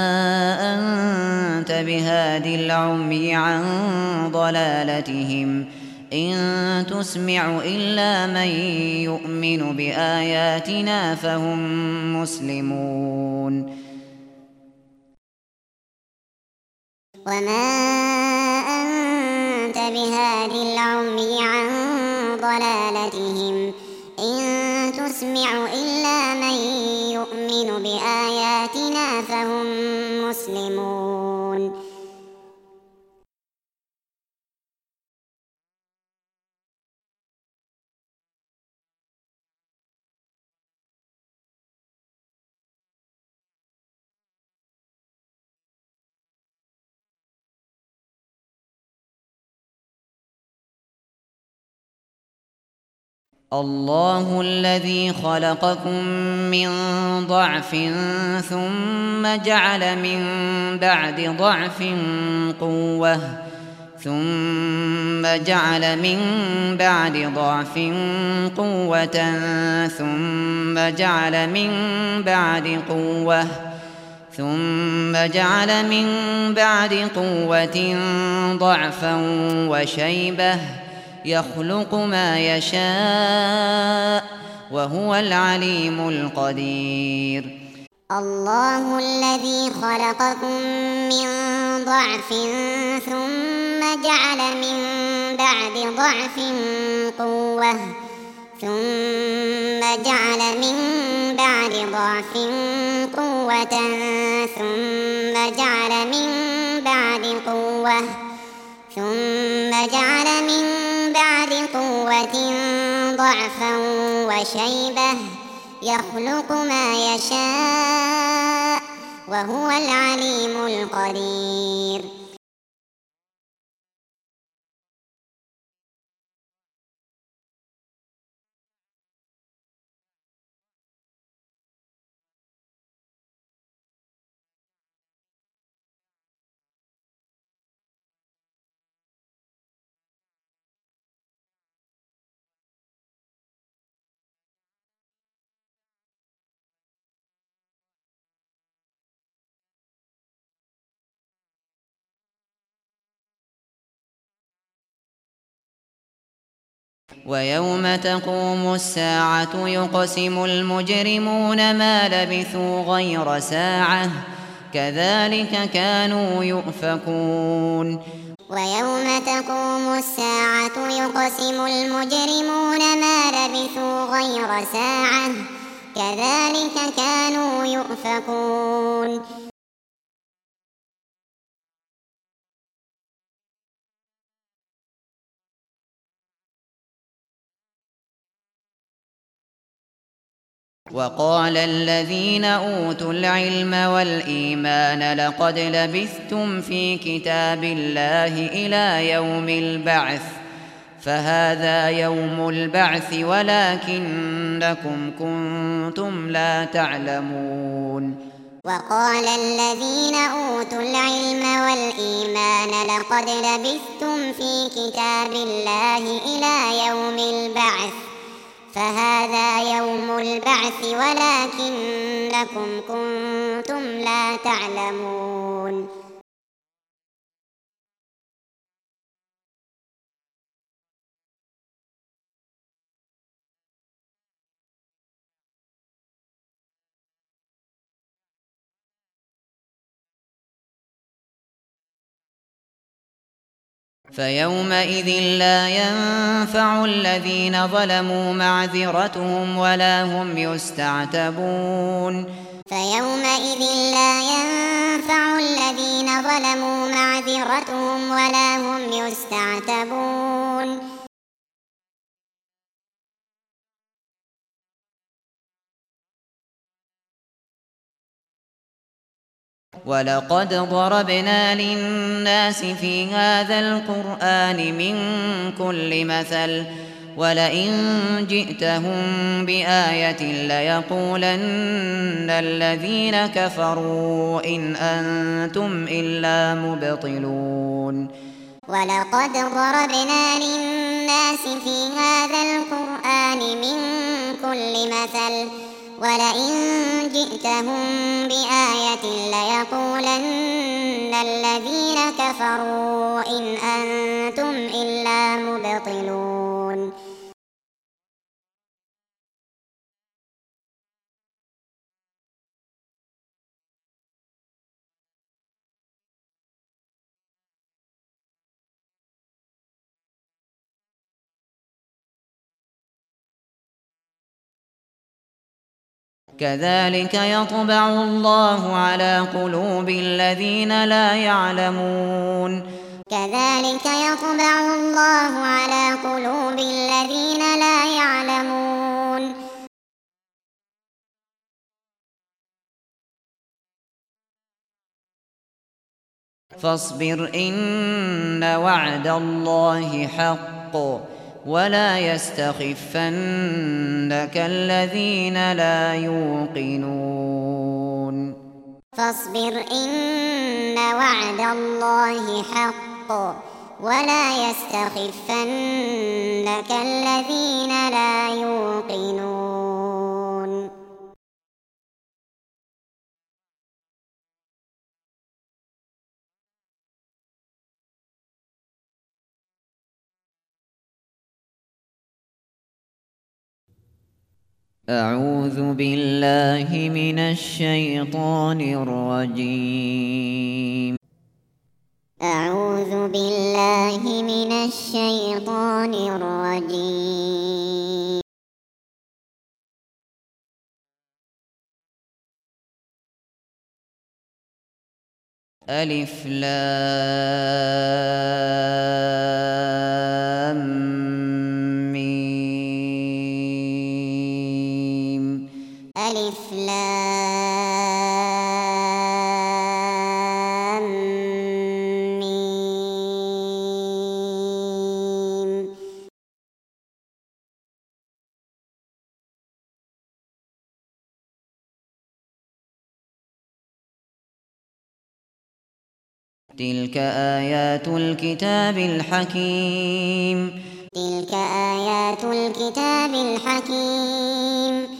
أنت بهاد العمي عن ضلالتهم إن تسمع إلا من يؤمن بآياتنا فهم مسلمون. وما أنت بهاد العمي عن ضلالتهم إن تسمع إلا من يؤمن بآياتنا فهم مسلمون. الله الذي خلقكم من ضعف ثم جعل من بعد ضعف قوة ثم جعل من بعد ضعف قوة ثم جعل من بعد قوة ثم جعل من بعد قوة ضعفا وشيبة يخلق ما يشاء وهو العليم القدير. الله الذي خلقكم من ضعف ثم جعل من بعد ضعف قوة ثم جعل من بعد ضعف قوة ثم جعل من بعد قوة ثم جعل من بعد قوة ضعفا وشيبة يخلق ما يشاء وهو العليم القدير. ويوم تقوم الساعة يقسم المجرمون ما لبثوا غير ساعة كذلك كانوا يؤفكون. ويوم تقوم الساعة يقسم المجرمون ما لبثوا غير ساعة كذلك كانوا يؤفكون. وقال الذين أوتوا العلم والإيمان لقد لبثتم في كتاب الله إلى يوم البعث فهذا يوم البعث ولكنكم كنتم لا تعلمون وقال الذين أوتوا العلم والإيمان لقد لبثتم في كتاب الله إلى يوم البعث فهذا يوم البعث ولكنكم كنتم لا تعلمون فيومئذ لا ينفع الذين ظلموا معذرتهم ولا هم يستعتبون فيومئذ لا ينفع الذين ظلموا معذرتهم ولا هم يستعتبون ولقد ضربنا للناس في هذا القرآن من كل مثل ولئن جئتهم بآية ليقولن الذين كفروا إن أنتم إلا مبطلون ولقد ضربنا للناس في هذا القرآن من كل مثل ولئن جئتهم بآية ليقولن الذين كفروا إن أنتم إلا مبطلون كذلك يطبع الله على قلوب الذين لا يعلمون كذلك يطبع الله على قلوب الذين لا يعلمون فاصبر إن وعد الله حق ولا يستخفنك الذين لا يوقنون فاصبر إن وعد الله حق ولا يستخفنك الذين لا يوقنون أعوذ بالله من الشيطان الرجيم أعوذ بالله من الشيطان الرجيم ألف لام ميم ألف لام ميم تلك آيات الكتاب الحكيم تلك آيات الكتاب الحكيم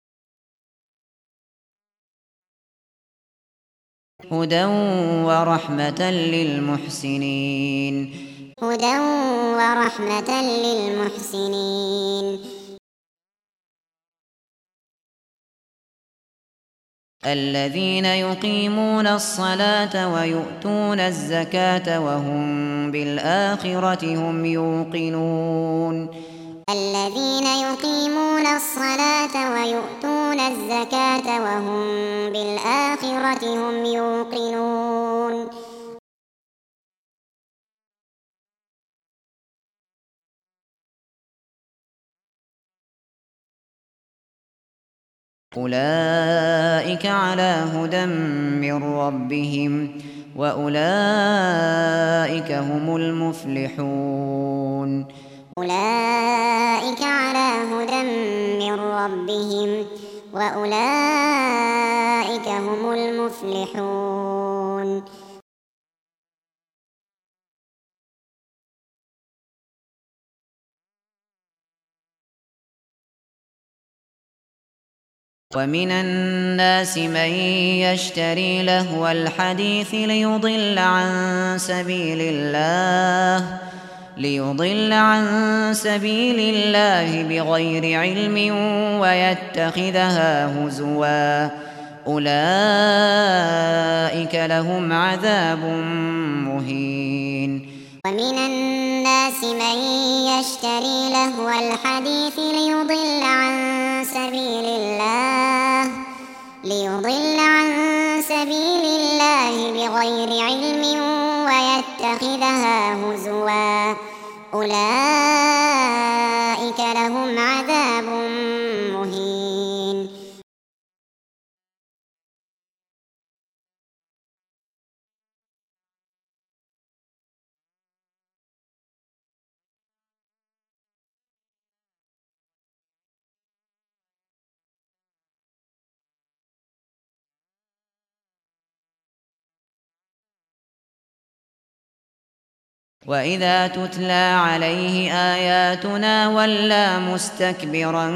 هدى ورحمة للمحسنين هدى ورحمة للمحسنين الذين يقيمون الصلاة ويؤتون الزكاة وهم بالآخرة هم يوقنون الذين يقيمون الصلاة ويؤتون الزكاة وهم بالآخرة هم يوقنون أولئك على هدى من ربهم وأولئك هم المفلحون أولئك على هدى من ربهم وأولئك هم المفلحون ومن الناس من يشتري لهو الحديث ليضل عن سبيل الله بغير علم ويتخذها هزوا أولئك لهم عذاب مهين ومن الناس من يشتري لهو الحديث ليضل عن سبيل الله بغير علم ويتخذها هزوا أولئك لهم عذاب مهين وإذا تتلى عليه آياتنا ولى مستكبرا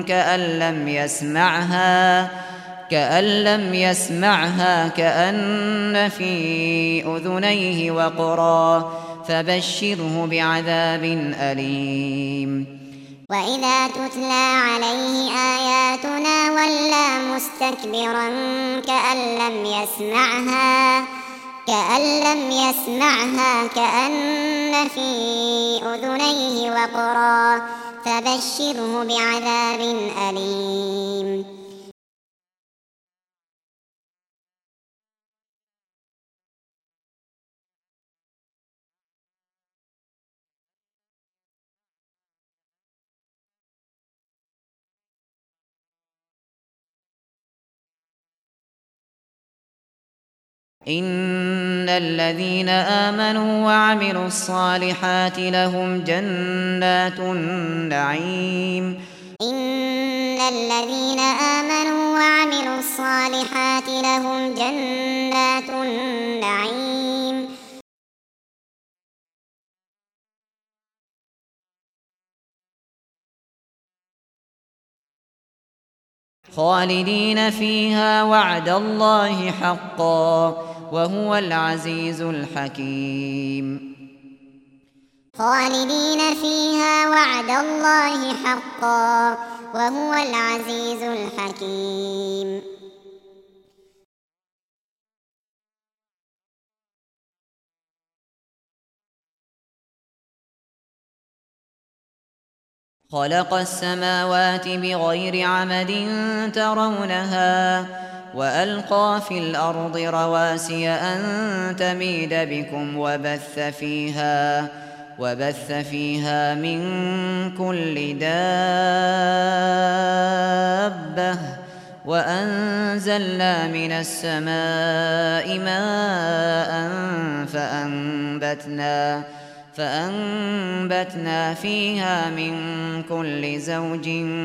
كأن لم يسمعها كأن في أذنيه وقرا فبشره بعذاب أليم وإذا تتلى عليه آياتنا ولى مستكبرا كأن لم يسمعها كأن في أذنيه وقرا فبشره بعذاب أليم إن الذين آمنوا وعملوا الصالحات لهم جنات النعيم إن الذين آمنوا وعملوا الصالحات لهم جنات النعيم خالدين فيها وعد الله حقا وهو العزيز الحكيم خالدين فيها وعد الله حقا وهو العزيز الحكيم خلق السماوات بغير عمد ترونها وألقى في الأرض رواسي أن تميد بكم وبث فيها من كل دابة وأنزلنا من السماء ماء فأنبتنا فيها من كل زوج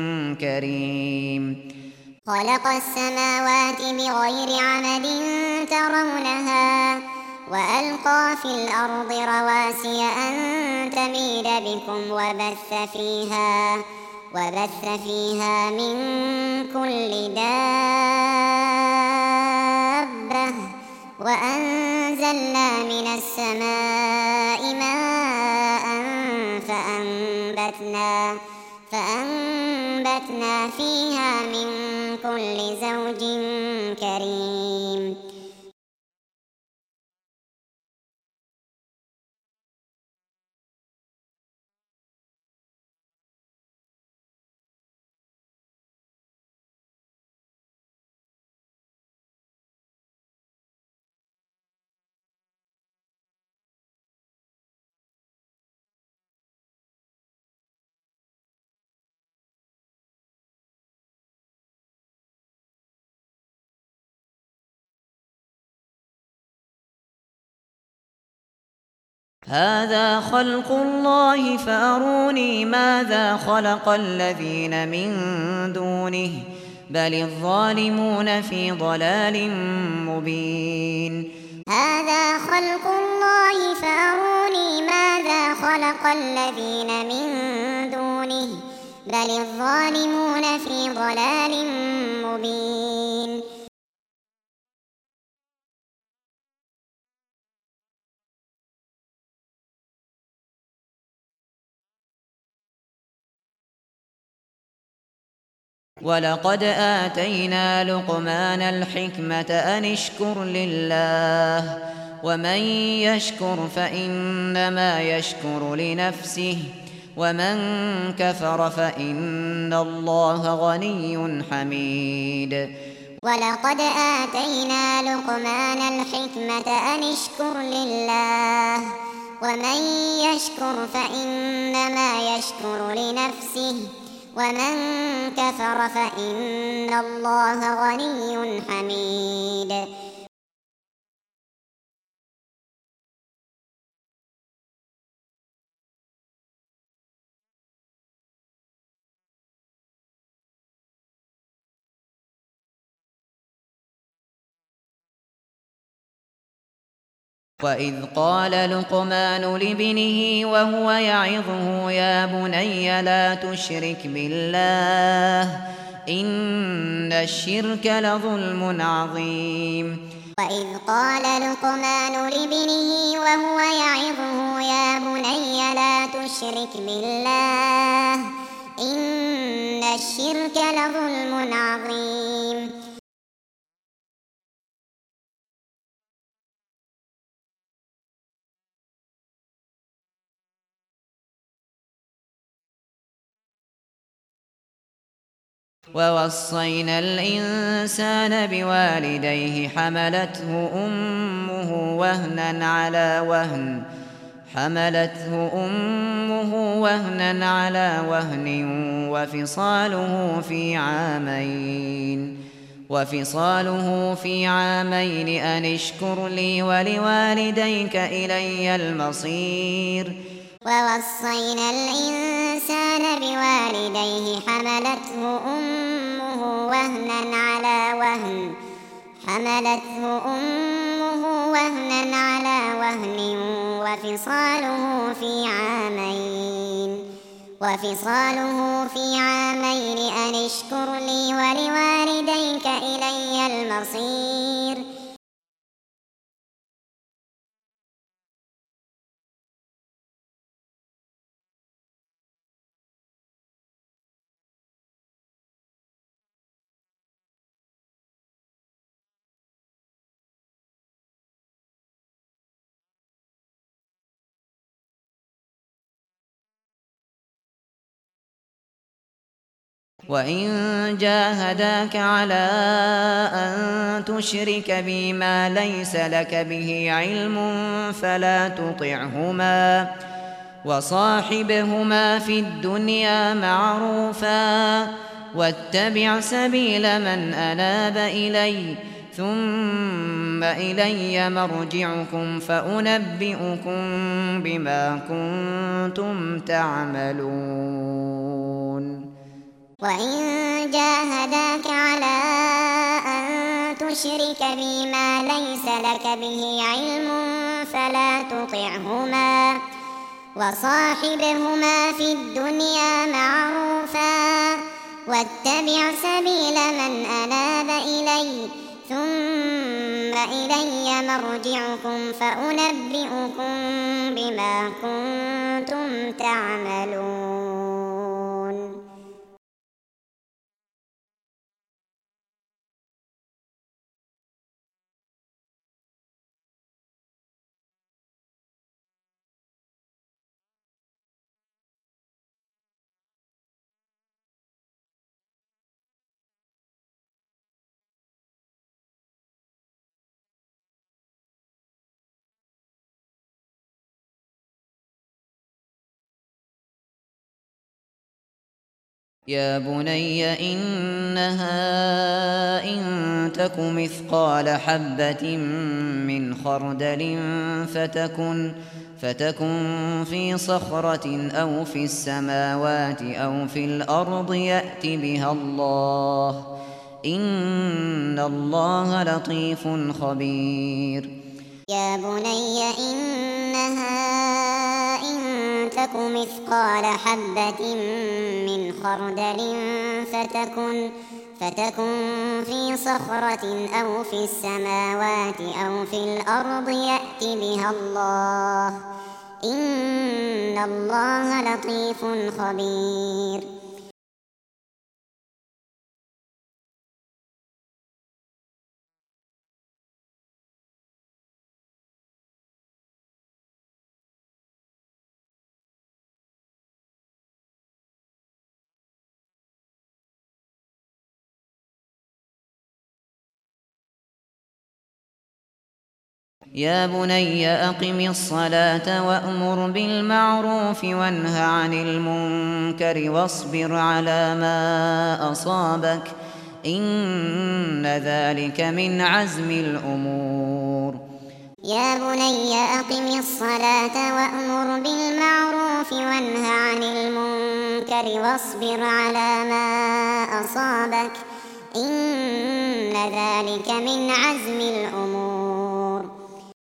كريم خلق السماوات بغير عمد ترونها وألقى في الأرض رواسي أن تميد بكم وبث فيها من كل دابة وأنزلنا من السماء ماء فأنبتنا فيها من كل زوج كريم هذا خلق الله فأروني ماذا خلق الذين من دونه بل الظالمون في ضلال مبين هذا خلق الله فأروني ماذا خلق الذين من دونه بل الظالمون في ضلال مبين ولقد آتينا لقمان الحكمة أن اشكر لله ومن يشكر فإنما يشكر لنفسه ومن كفر فإن الله غني حميد ولقد آتينا لقمان الحكمة أن اشكر لله ومن يشكر فإنما يشكر لنفسه ومن كفر فإن الله غني حميد وإذ قال لقمان لابنه وهو يعظه يا بني لا تشرك بالله إن الشرك لظلم عظيم وإذ قال لقمان لابنه وهو يعظه يا بني لا تشرك بالله إن الشرك لظلم عظيم ووصينا الإنسان بوالديه حملته أمه وهنا على وهن وفصاله في عامين أن اشكر لي ولوالديك إلي المصير ووصينا الإنسان بوالديه حملته أمه وهنا على وهن وفصاله في عامين أن اشكر لي ولوالديك إلي المصير وإن جاهداك على أن تشرك بي ما ليس لك به علم فلا تطعهما وصاحبهما في الدنيا معروفا واتبع سبيل من أناب إلي ثم إلي مرجعكم فأنبئكم بما كنتم تعملون وإن جاهداك على أن تشرك بي ما ليس لك به علم فلا تطعهما وصاحبهما في الدنيا معروفا واتبع سبيل من أناب إلي ثم إلي مرجعكم فأنبئكم بما كنتم تعملون يا بني إنها إن تك مثقال حبة من خردل فتكن في صخرة أو في السماوات أو في الأرض يأت بها الله إن الله لطيف خبير. يا بني إنها إن تك مثقال حبة من خردل فتكن في صخرة أو في السماوات أو في الأرض يأت بها الله إن الله لطيف خبير. يا بني أقم الصلاة وأمر بالمعروف وانه عن المنكر واصبر على ما أصابك إن ذلك من عزم الأمور. يا بني أقم الصلاة وأمر بالمعروف وانه عن المنكر واصبر على ما أصابك إن ذلك من عزم الأمور.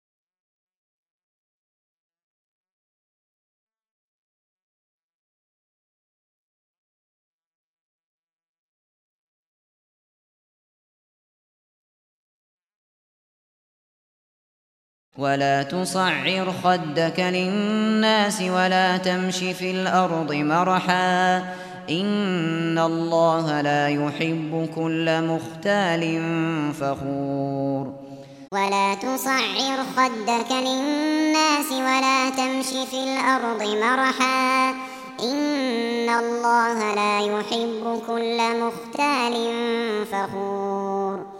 ولا تصعر خدك للناس ولا تمش في الأرض مرحا إن الله لا يحب كل مختال فخور. ولا تصعر خدك للناس ولا تمش في الأرض مرحا إن الله لا يحب كل مختال فخور.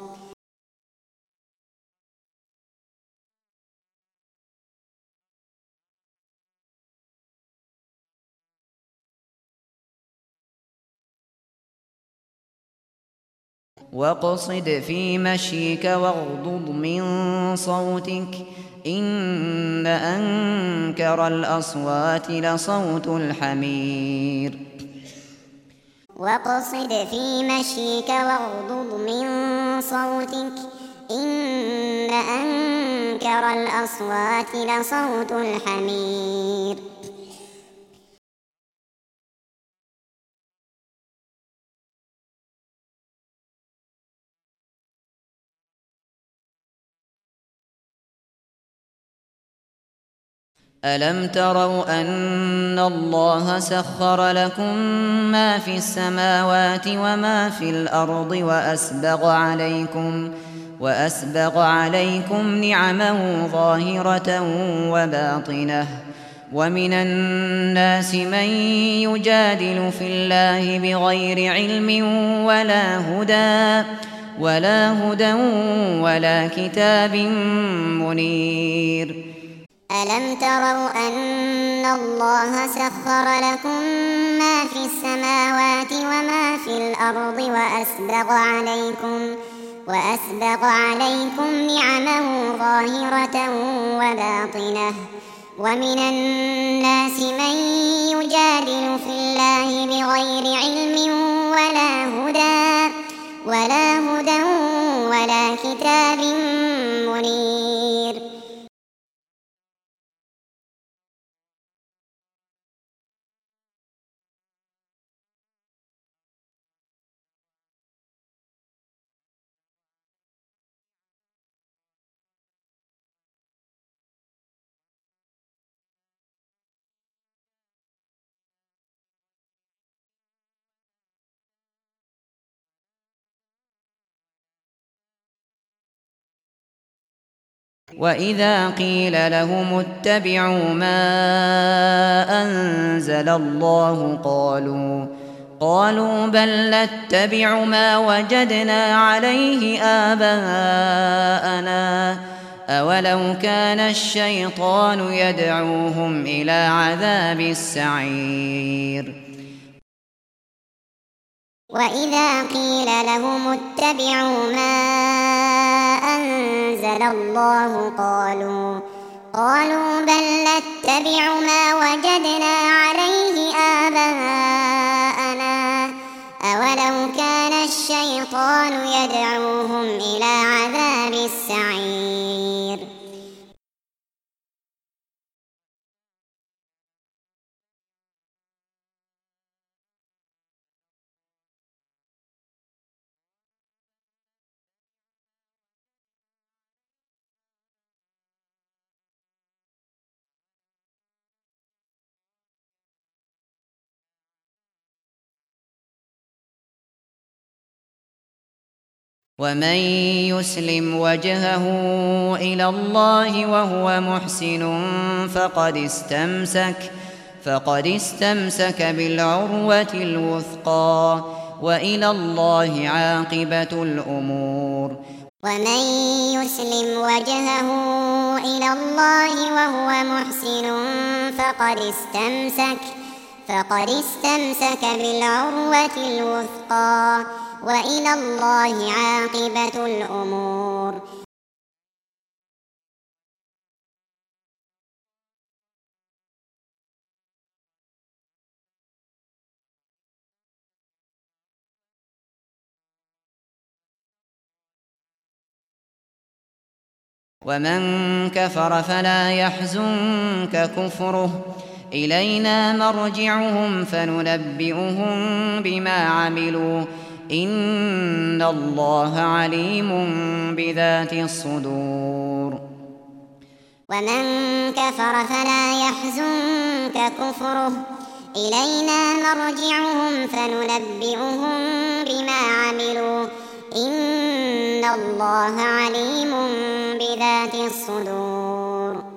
واقصد في مشيك واغضض من صوتك إن أنكر الأصوات لصوت الحمير. واقصد في مشيك واغضض من صوتك إن أنكر الأصوات لصوت الحمير. ألم تروا أن الله سخر لكم ما في السماوات وما في الأرض وأسبغ عليكم نعمه ظاهرة وباطنة ومن الناس من يجادل في الله بغير علم ولا هدى ولا كتاب منير. ألم تروا أن الله سخر لكم ما في السماوات وما في الأرض وأسبغ عليكم نعمه ظاهرة وباطنة ومن الناس من يجادل في الله بغير علم ولا هدى ولا كتاب منير. وإذا قيل لهم اتبعوا ما أنزل الله قالوا بل نتبع ما وجدنا عليه آباءنا أولو كان الشيطان يدعوهم إلى عذاب السعير. وإذا قيل لهم اتبعوا ما أنزل الله قالوا بل نتبع ما وجدنا عليه آباءنا أولو كان الشيطان يدعوهم إلى عذاب السعير. ومن يسلم وجهه إلى الله وهو محسن فقد استمسك بالعروة الوثقى وإلى الله عاقبة الأمور. ومن يسلم وجهه إلى الله وهو محسن فقد استمسك بالعروة الوثقى وإلى الله عاقبة الأمور. ومن كفر فلا يحزنك كفره إلينا مرجعهم فننبئهم بما عملوا إن الله عليم بذات الصدور. ومن كفر فلا يحزنك كفره إلينا مرجعهم فننبئهم بما عملوا إن الله عليم بذات الصدور.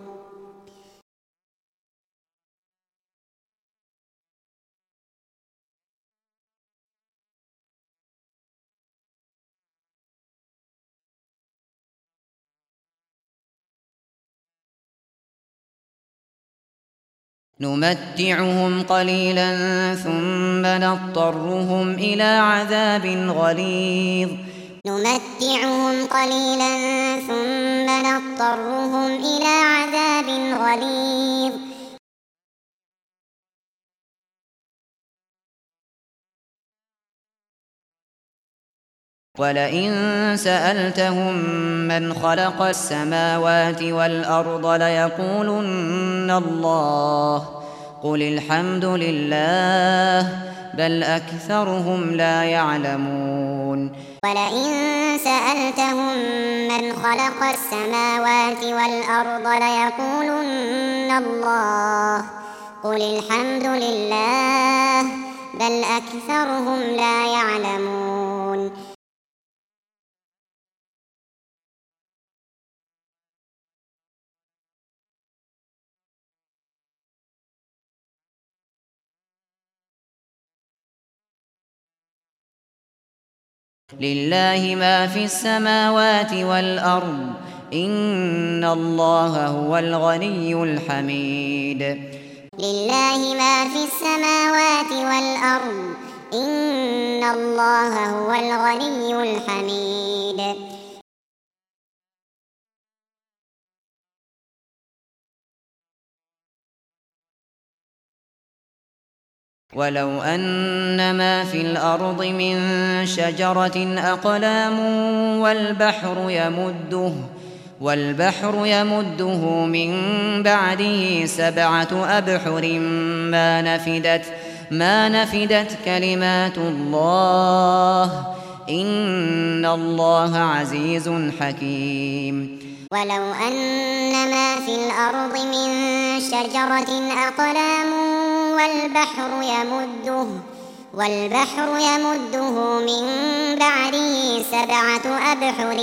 نمتعهم قليلا ثم نضطرهم إلى عذاب غليظ. نمتعهم قليلا ثم نضطرهم إلى عذاب غليظ. ولئن سألتهم من خلق السماوات والأرض ليقولن الله قل الحمد لله بل أكثرهم لا يعلمون. ولئن سألتهم من خلق السماوات والأرض ليقولن الله قل الحمد لله بل أكثرهم لا يعلمون. لله ما في السماوات والأرض إن الله هو الغني الحميد. لله ما في السماوات والأرض إن الله هو الغني الحميد. ولو أن ما في الأرض من شجرة أقلام والبحر يمده من بعده 7 أبحر ما نفدت كلمات الله إن الله عزيز حكيم. ولو أن ما في الأرض من شجرة أقلام والبحر يمده من بعده 7 أبحر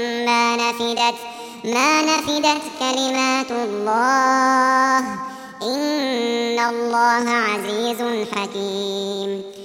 ما نفدت كلمات الله إن الله عزيز حكيم.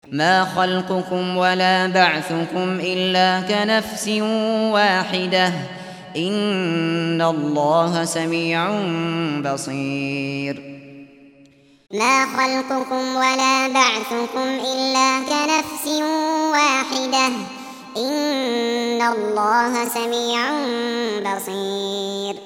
ما خلقكم ولا بعثكم إلا كنفس واحدة إن الله سميع بصير. ما خلقكم ولا بعثكم إلا كنفس واحدة إن الله سميع بصير.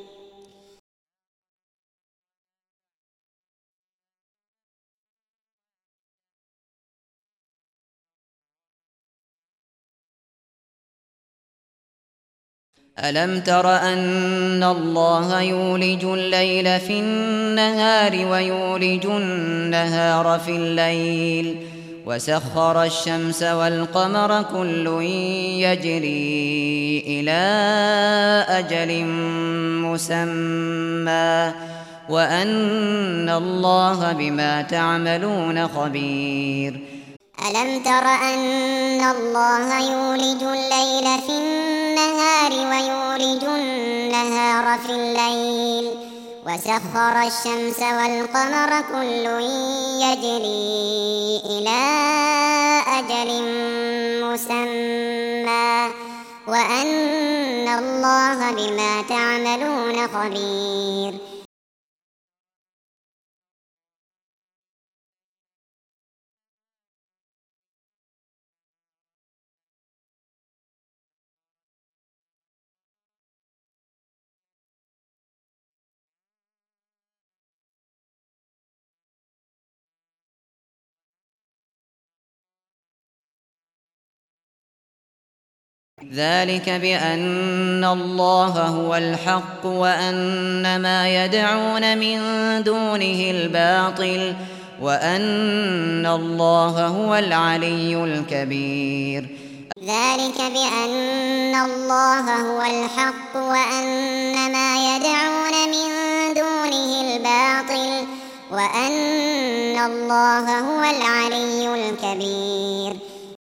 ألم تر أن الله يولج الليل في النهار ويولج النهار في الليل وسخر الشمس والقمر كل يجري إلى أجل مسمى وأن الله بما تعملون خبير. ألم تر أن الله يولج الليل في النهار ويولج النهار في الليل وسخر الشمس والقمر كل يجري إلى أجل مسمى وأن الله بما تعملون خبير. ذلك بأن الله هو الحق وأن ما يدعون من دونه الباطل وأن الله هو العلي الكبير. ذلك بأن الله هو الحق وأن ما يدعون من دونه الباطل وأن الله هو العلي الكبير.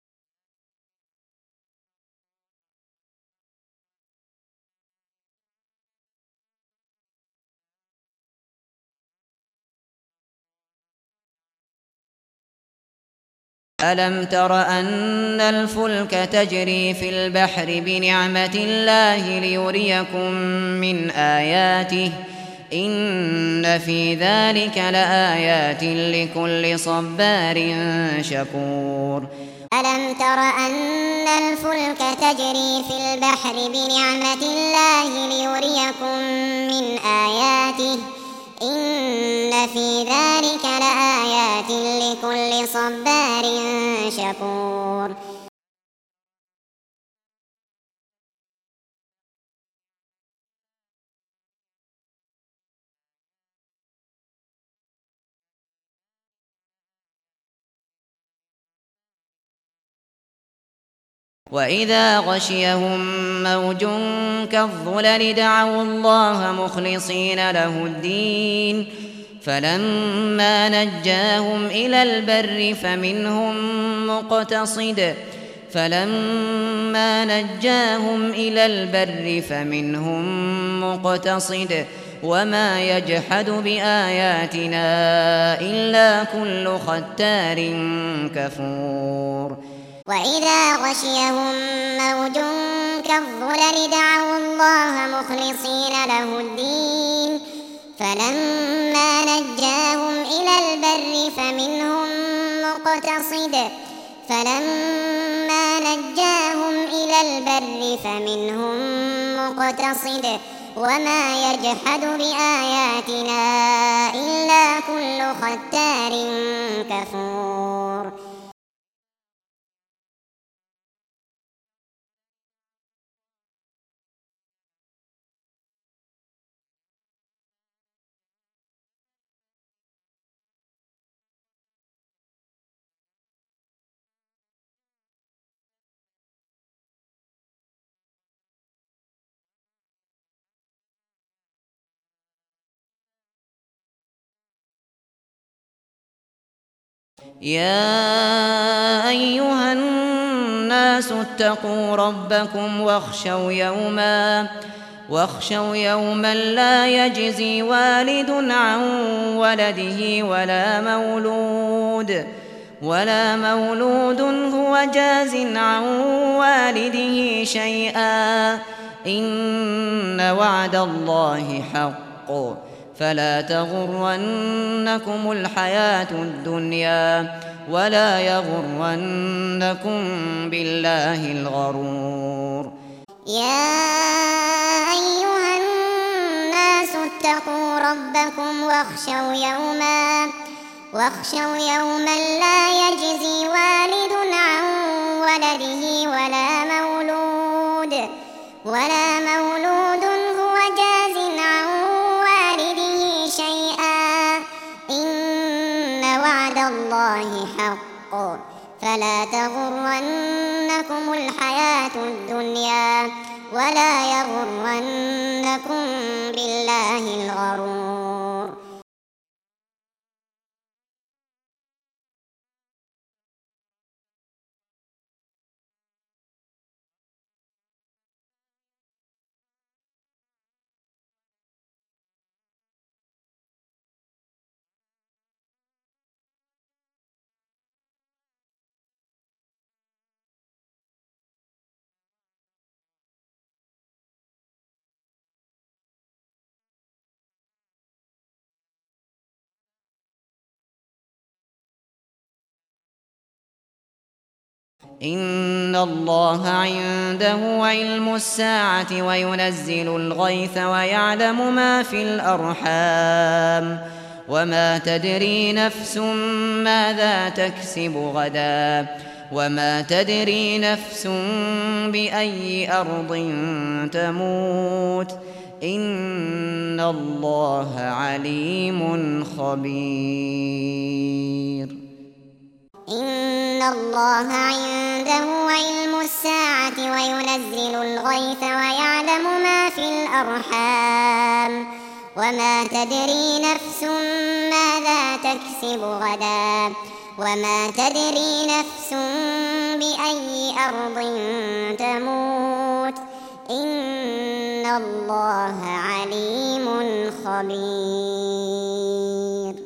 ألم تر أن الفلك تجري في البحر بنعمة الله ليريكم من آياته إن في ذلك لآيات لكل صبار شكور. ألم تر أن الفلك تجري في البحر بنعمة الله ليريكم من آياته إن في ذلك لآيات لكل صبار شكور. وإذا غشيهم موج كالظلل دعوا الله مخلصين له الدين فلما نجاهم إلى البر فمنهم مقتصد وما يجحد بآياتنا إلا كل ختار كفور. وإذا غشيهم موج كالظلل دعوا الله مخلصين له الدين فلما نجاهم إلى البر فمنهم مقتصد وما يجحد بآياتنا إلا كل ختار كفور. يا أيها الناس اتقوا ربكم واخشوا يوما لا يجزي والد عن ولده ولا مولود هو جاز عن والده شيئا إن وعد الله حق فلا تغرنكم الحياة الدنيا ولا يغرنكم بالله الغرور. يا أيها الناس اتقوا ربكم واخشوا يوما لا يجزي والد عن ولده ولا مولود هو جاز عن والده شيئا إن وعد الله حق فلا تغرنكم الحياة الدنيا ولا يغرنكم بالله الغرور. إن الله عنده علم الساعة وينزل الغيث ويعلم ما في الأرحام وما تدري نفس ماذا تكسب غدا وما تدري نفس بأي أرض تموت إن الله عليم خبير. إن الله عنده علم الساعة وينزل الغيث ويعلم ما في الأرحام وما تدري نفس ماذا تكسب غدا وما تدري نفس بأي أرض تموت إن الله عليم خبير.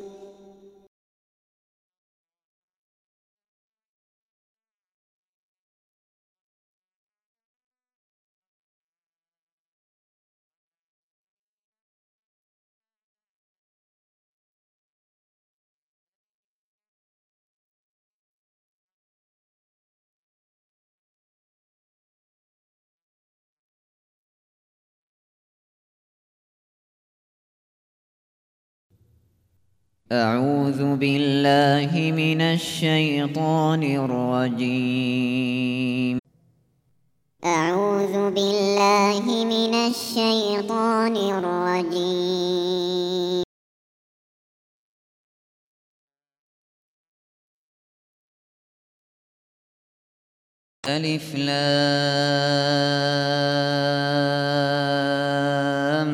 أعوذ بالله من الشيطان الرجيم. أعوذ بالله من الشيطان الرجيم. ألف لام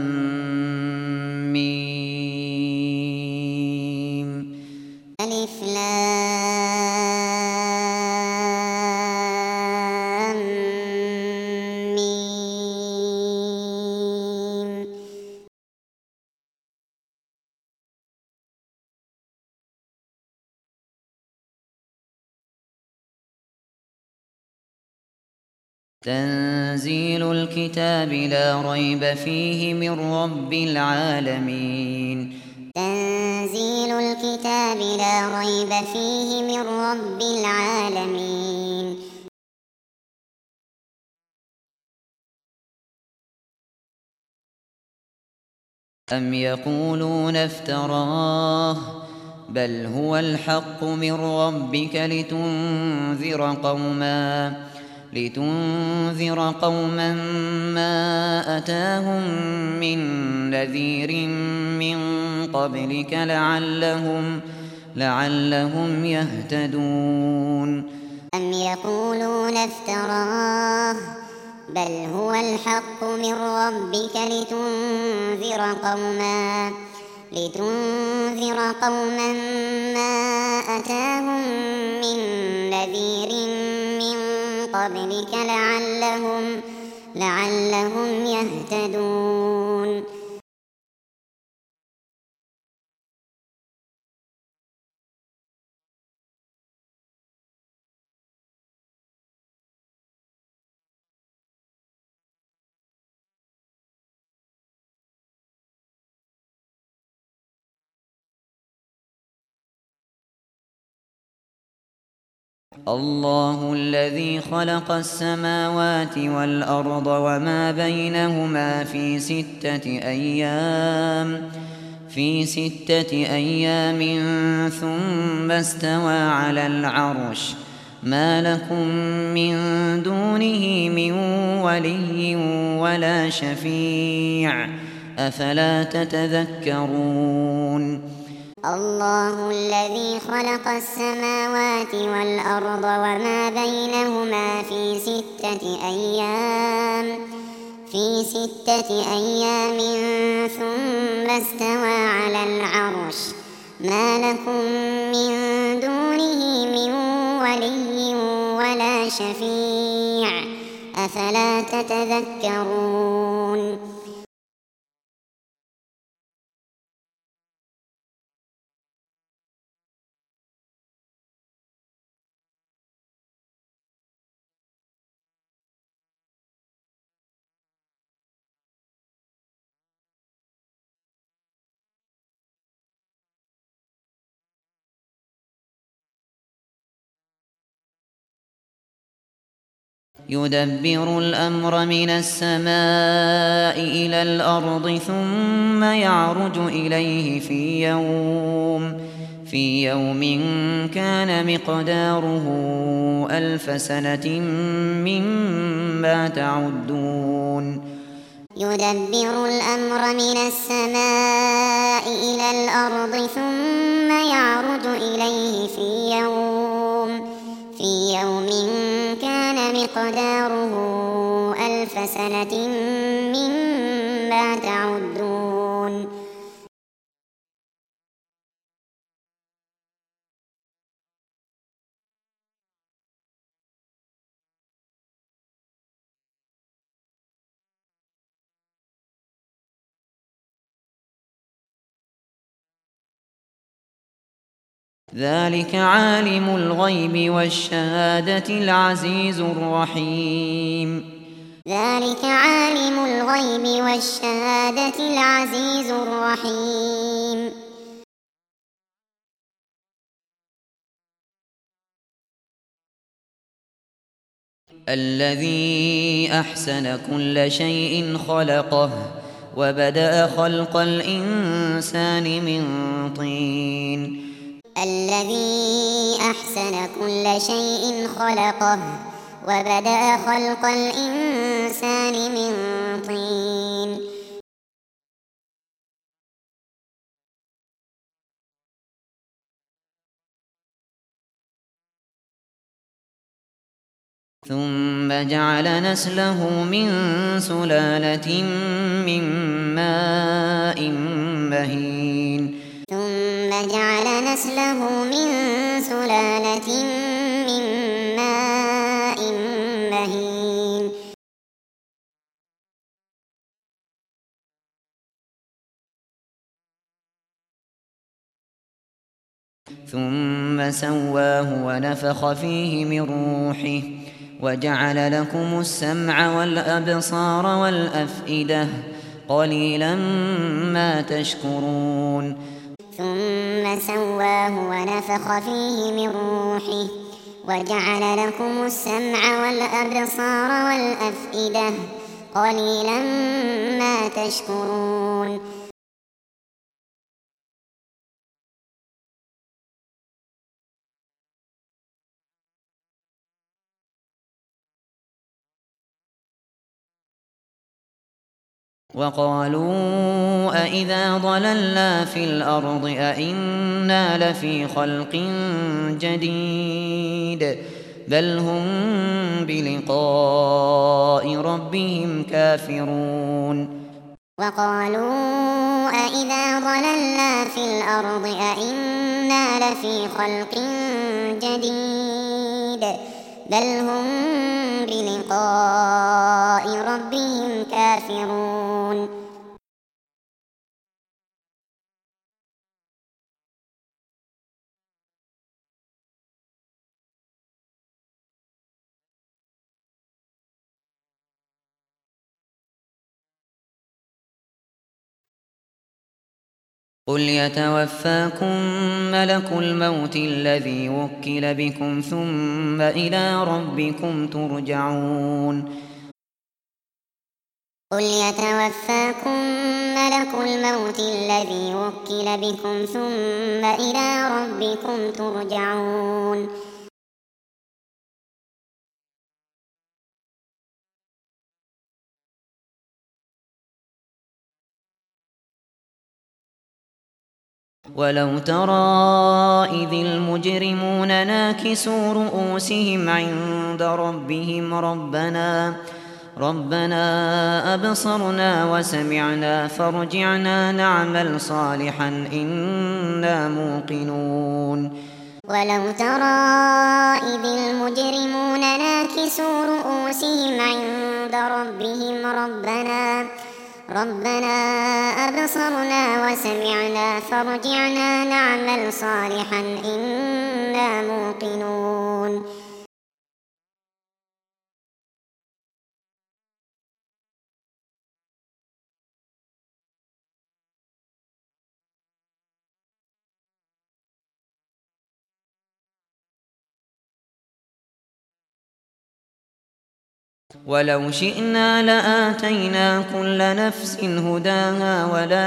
ميم. ألف لام ميم. تنزيل الكتاب لا ريب فيه من رب العالمين. تنزيل الكتاب لا ريب فيه من رب العالمين. أم يقولون افتراه بل هو الحق من ربك لتنذر قوما ما أتاهم من نذير من قبلك لعلهم يهتدون. أم يقولون افتراه بل هو الحق من ربك لتنذر قوما ما أتاهم من نذير من قبلك لعلهم يهتدون. الله الذي خلق السماوات والأرض وما بينهما في 6 أيام ثم استوى على العرش ما لكم من دونه من ولي ولا شفيع أفلا تتذكرون الله الذي خلق السماوات والأرض وما بينهما في 6 أيام ثم استوى على العرش ما لكم من دونه من ولي ولا شفيع أفلا تتذكرون يدبر الأمر من السماء إلى الأرض ثم يعرج إليه في يوم كان مقداره 1000 سنة مما تعدون يدبر الأمر من السماء إلى الأرض ثم يعرج إليه في يوم كان مقداره 1000 سنة مما تعدون ذلك عالم الغيب والشهادة العزيز الرحيم ذلك عالم الغيب والشهادة العزيز الرحيم الذي أحسن كل شيء خلقه وبدأ خلق الإنسان من طين الذي أحسن كل شيء خلقه وبدأ خلق الإنسان من طين ثم جعل نسله من سلالة من ماء مهين ثم جعل نسله من سلالة من ماء مهين ثم سواه ونفخ فيه من روحه وجعل لكم السمع والأبصار والأفئدة قليلا ما تشكرون ثم سواه ونفخ فيه من روحه وجعل لكم السمع والأبصار والأفئدة قليلا ما تشكرون وقالوا أإذا ضللنا في الأرض أإنا لفي خلق جديد بل هم بلقاء ربهم كافرون وقالوا أإذا ضللنا في الأرض أإنا لفي خلق جديد بل هم بلقاء ربهم كافرون قل يتوفاكم ملك الموت الذي وكل بكم ثم إلى ربكم ترجعون قل يتوفاكم ملك الموت الذي وكل بكم ثم إلى ربكم ترجعون ولو ترى إذ المجرمون ناكسوا رؤوسهم عند ربهم ربنا أبصرنا وسمعنا فارجعنا نعمل صالحا إنا موقنون ولو ترى إذ المجرمون ناكسوا رؤوسهم عند ربهم ربنا أبصرنا وسمعنا فارجعنا نعمل صالحا إنا موقنون ولو شئنا لآتينا كل نفس هداها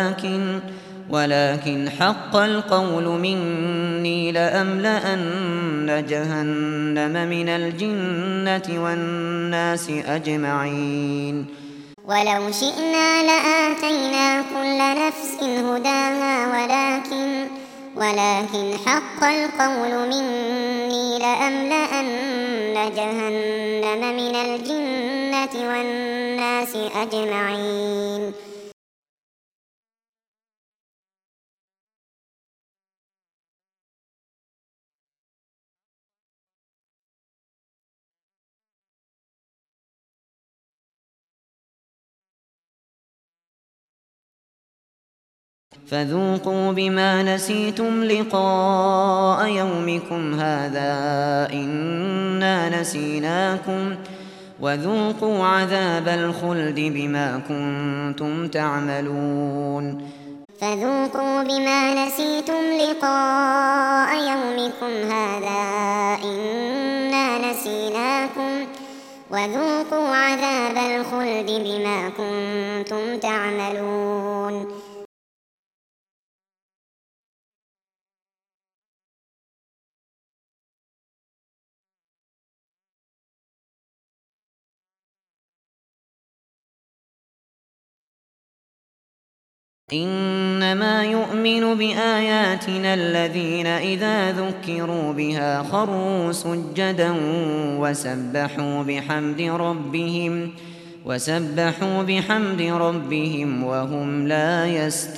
ولكن حق القول مني لأملأن جهنم من الجنة والناس أجمعين ولو شئنا لآتينا كل نفس هداها ولكن حق القول مني لأملأن جهنم من الجنة والناس أجمعين فذوقوا بما نسيتم لقاء يومكم هذا إنا نسيناكم وذوقوا عذاب الخلد بما كنتم تعملون فذوقوا بما نسيتم لقاء يومكم هذا إنا نسيناكم وذوقوا عذاب الخلد بما كنتم تعملون إنما يؤمن بآياتنا الذين إذا ذكروا بها خروا سجدا وسبحوا بحمد ربهم وهم لا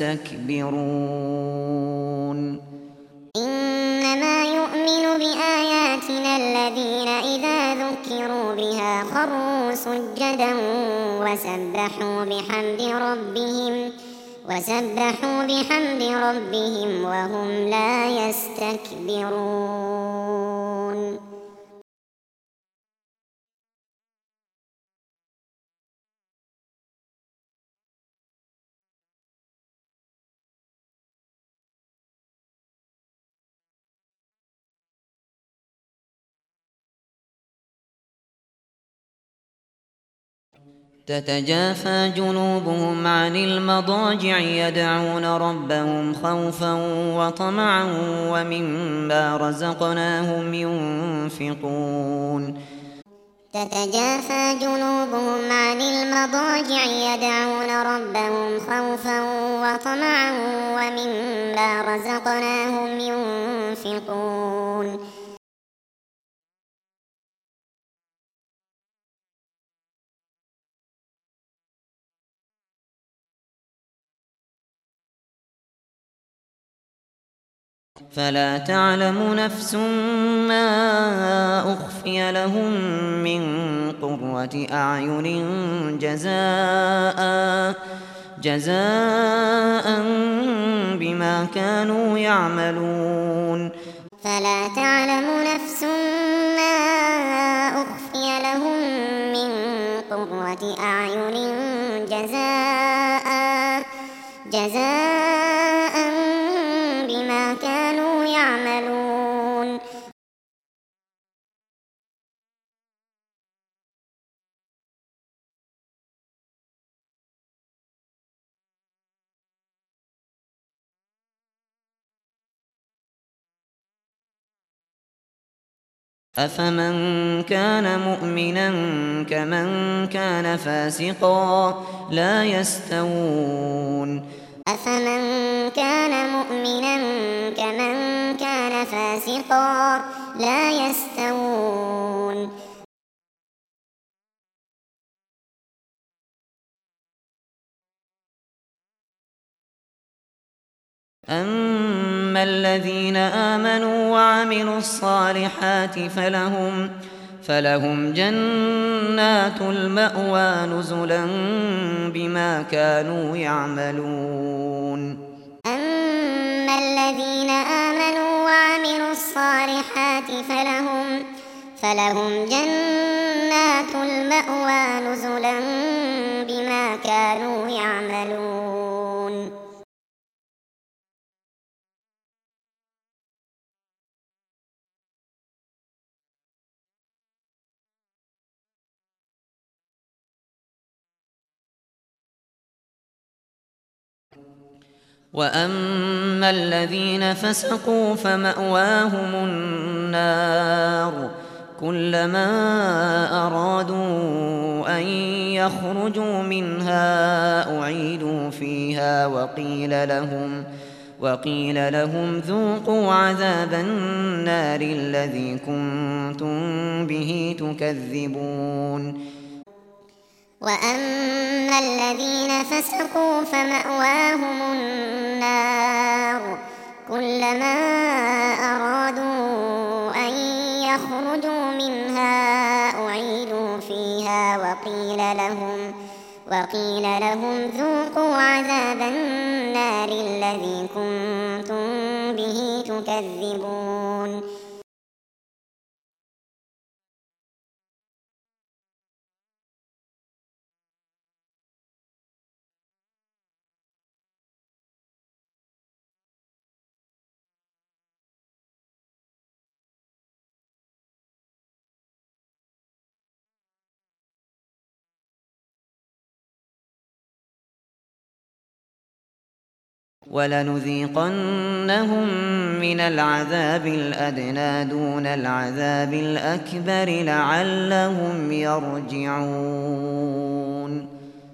يستكبرون إنما يؤمن بآياتنا الذين إذا ذكروا بها خروا سجدا وسبحوا بحمد ربهم وهم لا يستكبرون تتجافى جنوبهم عن المضاجع يدعون ربهم خوفا وطمعا ومما رزقناهم ينفقون تتجافى جنوبهم عن المضاجع يدعون ربهم خوفا وطمعا ومما رزقناهم ينفقون فلا تعلم نفس ما أخفي لهم من قرة أعين جزاء بما كانوا يعملون فلا تعلم نفس ما أخفي لهم من قرة أعين جزاء يعملون أفمن كان مؤمنا كمن كان فاسقا لا يستوون أفمن كان مؤمنا كمن كان فاسقا لا يستوون أما الذين آمنوا وعملوا الصالحات فلهم جنات المأوى نزلا بما كانوا يعملون أما الذين آمنوا وعملوا الصالحات فلهم جنات المأوى نزلا بما كانوا يعملون وأما الذين فسقوا فمأواهم النار كلما أرادوا أن يخرجوا منها أعيدوا فيها وقيل لهم ذوقوا عذاب النار الذي كنتم به تكذبون وأما الذين فسقوا فمأواهم النار كلما أرادوا أن يخرجوا منها أعيدوا فيها وقيل لهم ذوقوا عذاب النار الذي كنتم به تكذبون ولنذيقنهم من العذاب الأدنى دون العذاب الأكبر لعلهم يرجعون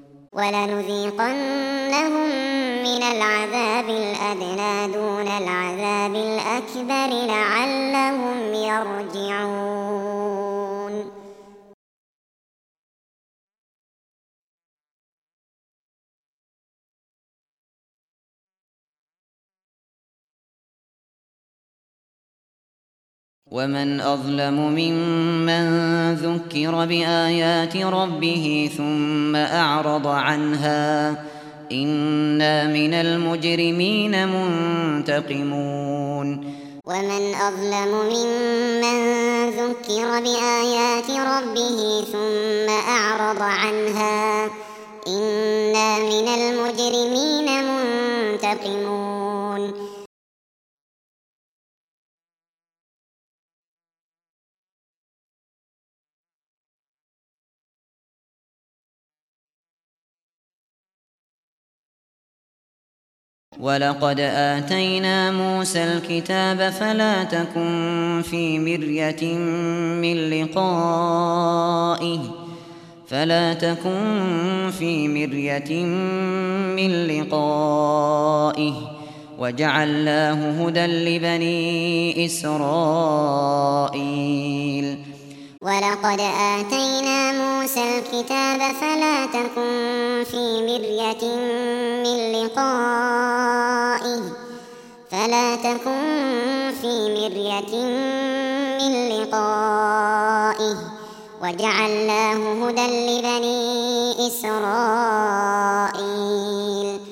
ولنذيقنهم من العذاب الأدنى دون العذاب الأكبر لعلهم يرجعون ومن أظلم ممن ذكر بآيات ربه ثم أعرض عنها إنا من المجرمين منتقمون ومن أظلم ممن ذكر بآيات ربه ثم أعرض عنها إنا من المجرمين منتقمون ولقد آتينا موسى الكتاب فلا تكن في مرية من لقائه وجعلناه هدى لبني إسرائيل ولقد آتينا موسى الكتاب فلا تكن في مرية من لقائه وجعلناه هدى لبني إسرائيل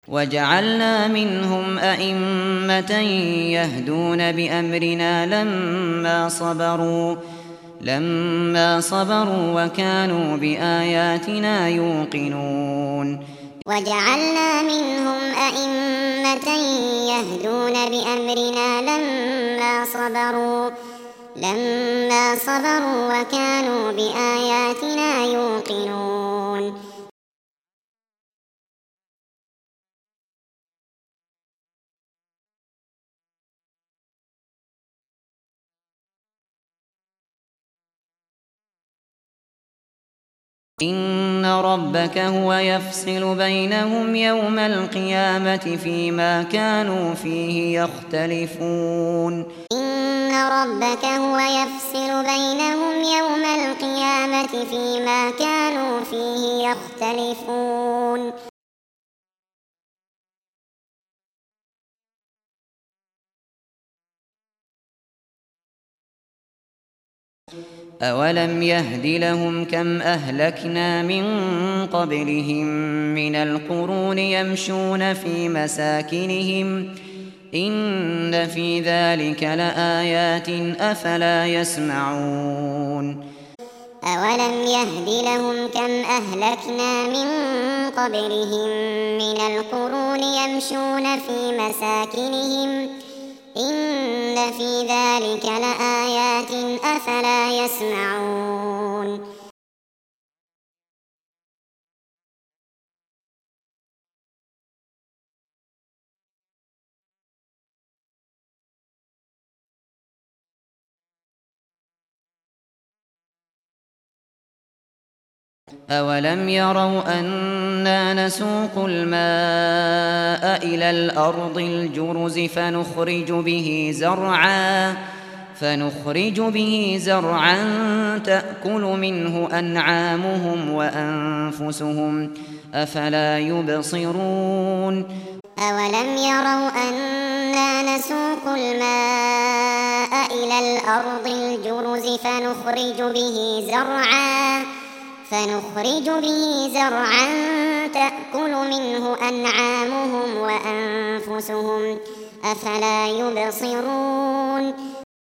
وجعلنا منهم أئمة يهدون بأمرنا لما صبروا وكانوا بآياتنا يوقنون وجعلنا منهم أئمة يهدون بأمرنا لما صبروا وكانوا بآياتنا يوقنون إن ربك هو يفصل بينهم يوم القيامة فيما كانوا فيه يختلفون إن ربك هو يفصل بينهم يوم القيامة فيما كانوا فيه يختلفون أولم يهد لهم كم أهلكنا من قبلهم من القرون يمشون في مساكنهم إن في ذلك لآيات أفلا يسمعون أولم يهد لهم كم أهلكنا من قبلهم من القرون يمشون في مساكنهم إن في ذلك لآيات أفلا يسمعون أولم يروا أنا نسوق الماء إلى الأرض الجرز فنخرج به زرعا تأكل منه أنعامهم وأنفسهم أفلا يبصرون أولم يروا أنا نسوق الماء إلى الأرض الجرز فنخرج به زرعا تأكل منه أنعامهم وأنفسهم أفلا يبصرون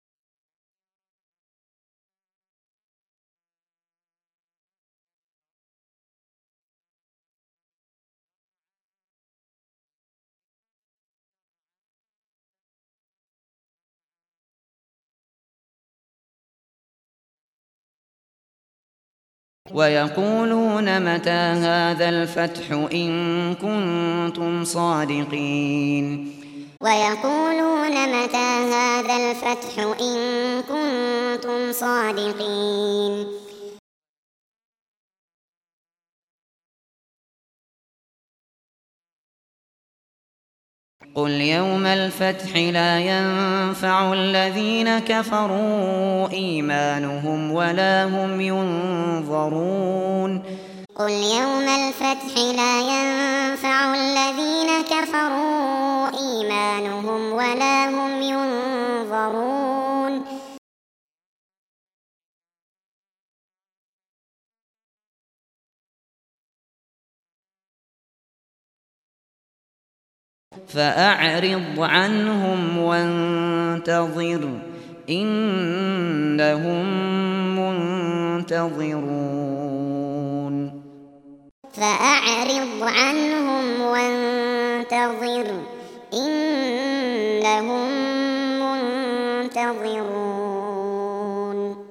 ويقولون متى هذا الفتح إن كنتم صادقين ويقولون متى هذا الفتح إن كنتم صادقين قل يوم الفتح لا ينفع الذين كفروا إيمانهم ولا هم ينظرون قل يوم الفتح لا ينفع الذين كفروا إيمانهم ولا هم ينظرون فأعرض عنهم وانتظر إنهم منتظرون فأعرض عنهم وانتظر إنهم منتظرون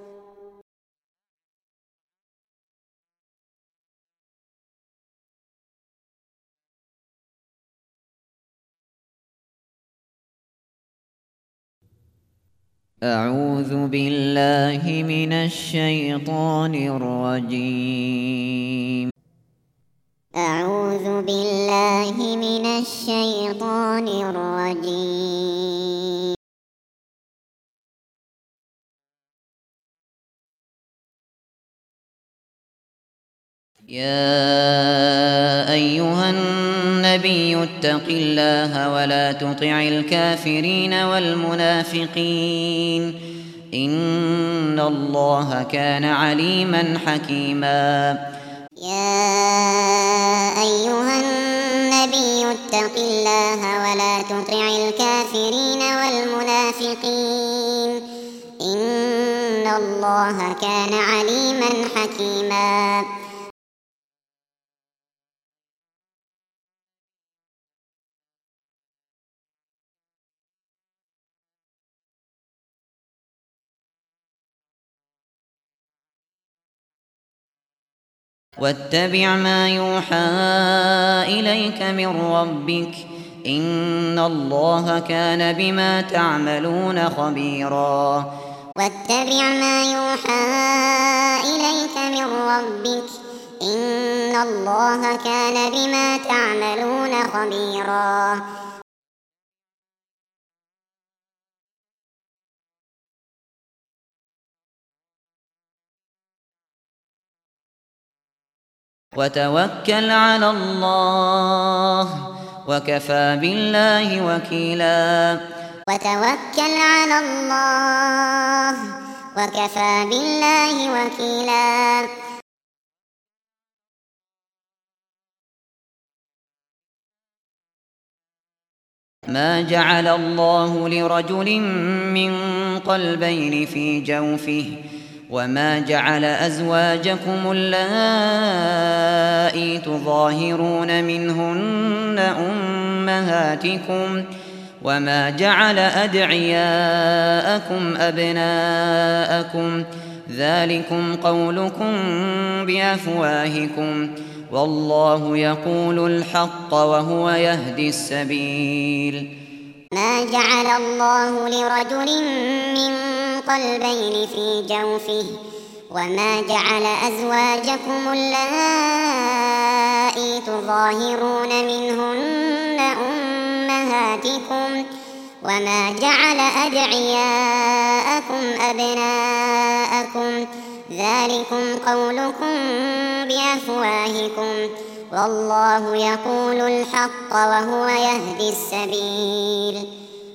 أعوذ بالله من الشيطان الرجيم أعوذ بالله من الشيطان الرجيم يا أيها النبي اتق الله ولا تطع الكافرين والمنافقين إن الله كان عليما حكيما يا أيها النبي اتق الله ولا تطع الكافرين والمنافقين إن الله كان عليما حكيما واتبع ما يوحى إليك من ربك إن الله كان بما تعملون خبيرا واتبع ما يوحى إليك من ربك إن الله كان بما تعملون خبيرا وتوكل على الله وكفى بالله وكيلا وتوكل على الله وكفى بالله وكيلا ما جعل الله لرجل من قلبين في جوفه وما جعل أزواجكم اللائي تظاهرون منهن أمهاتكم وما جعل أدعياءكم أبناءكم ذلكم قولكم بأفواهكم والله يقول الحق وهو يهدي السبيل ما جعل الله لرجل من قلبين في جوفه وما جعل أزواجكم اللائي تظاهرون منهن أمهاتكم وما جعل أدعياءكم أبناءكم ذلكم قولكم بأفواهكم والله يقول الحق وهو يهدي السبيل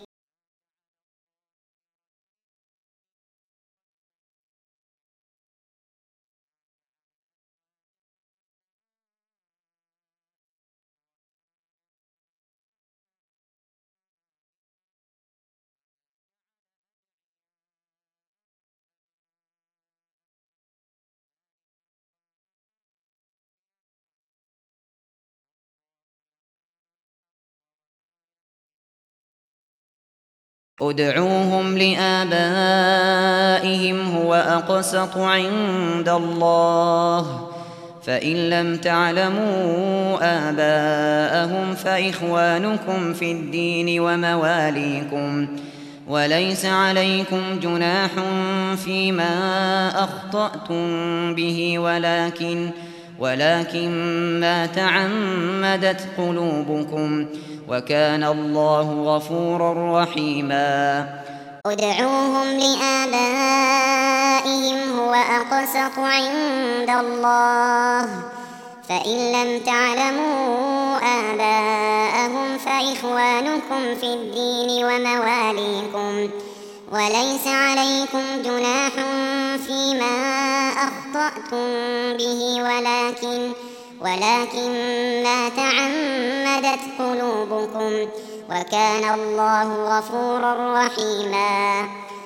ادعوهم لآبائهم هو أقسط عند الله فإن لم تعلموا آباءهم فإخوانكم في الدين ومواليكم وليس عليكم جناح فيما أخطأتم به ولكن ما تعمدت قلوبكم وكان الله غفورا رحيما ادعوهم لآبائهم هو أقسط عند الله فإن لم تعلموا آباءهم فإخوانكم في الدين ومواليكم وليس عليكم جناح فيما أخطأتم به ولكن ما تعمدت قلوبكم وكان الله غفورا رحيما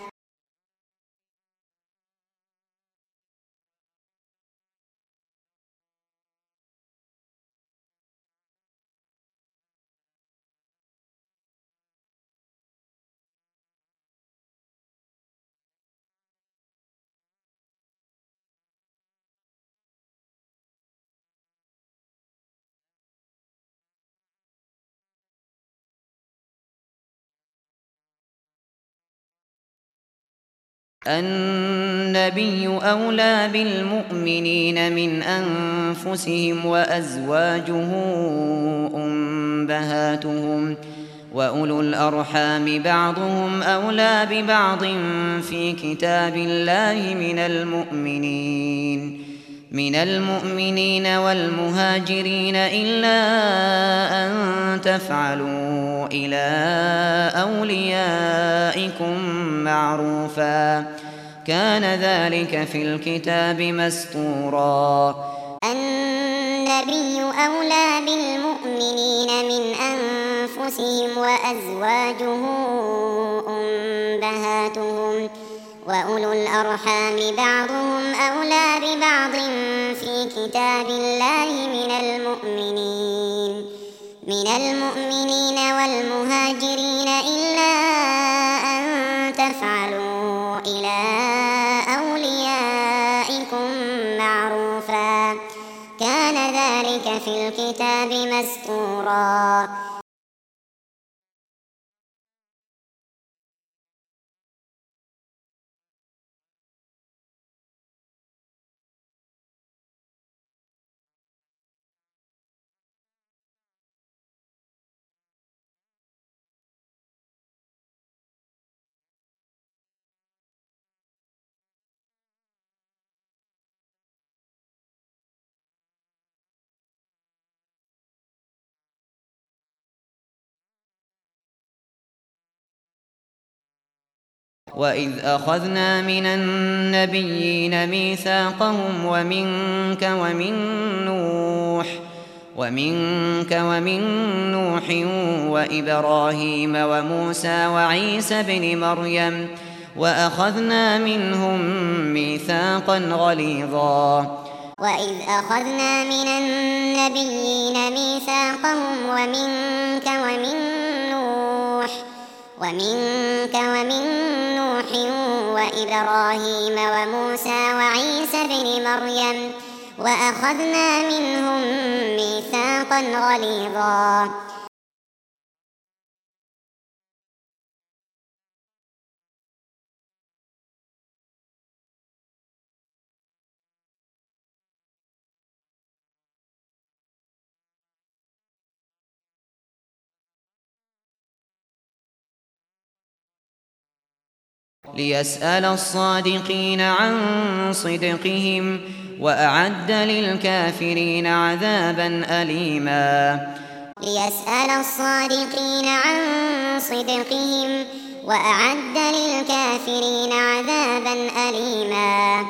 النبي أولى بالمؤمنين من أنفسهم وأزواجه أمهاتهم وأولو الأرحام بعضهم أولى ببعض في كتاب الله من المؤمنين والمهاجرين إلا أن تفعلوا إلى أوليائكم معروفا كان ذلك في الكتاب مسطورا النبي النبي أولى بالمؤمنين من أنفسهم وأزواجه أمهاتهم وأولو الأرحام بعضهم أولى ببعض في كتاب الله من المؤمنين والمهاجرين إلا أن تفعلوا إلى أوليائكم معروفا كان ذلك في الكتاب مسطورا. وإذ أخذنا من النبيين ميثاقهم ومنك ومن نوح وإبراهيم وموسى وعيسى بن مريم وأخذنا منهم ميثاقا غليظا. وإذ أخذنا من النبيين ميثاقهم ومنك ومن نوح وإبراهيم وموسى وعيسى بن مريم وأخذنا منهم ميثاقا غليظا. ليسأل الصادقين عن صدقهم وأعد للكافرين عذابا أليما. ليسأل الصادقين عن صدقهم وأعد للكافرين عذابا أليما.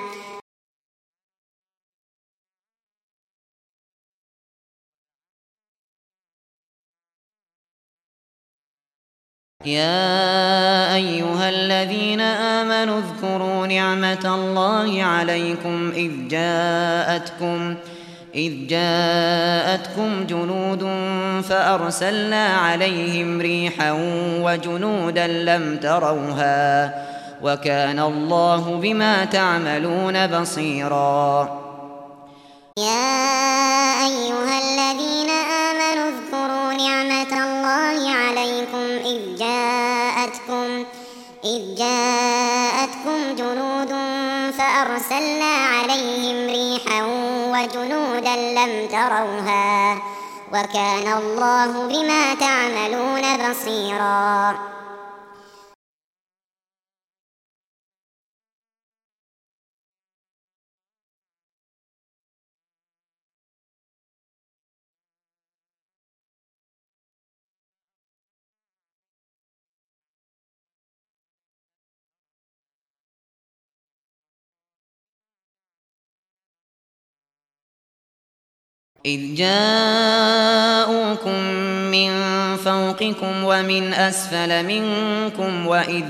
يا أيها الذين آمنوا اذكروا نعمة الله عليكم إذ جاءتكم جنود فأرسلنا عليهم ريحا وجنودا لم تروها وكان الله بما تعملون بصيرا. يا أيها الذين آمنوا اذكروا نعمة الله عليكم إذ جاءتكم جنود فأرسلنا عليهم ريحا وجنودا لم تروها وكان الله بما تعملون بصيرا. إذ جاءوكم من فوقكم ومن أسفل منكم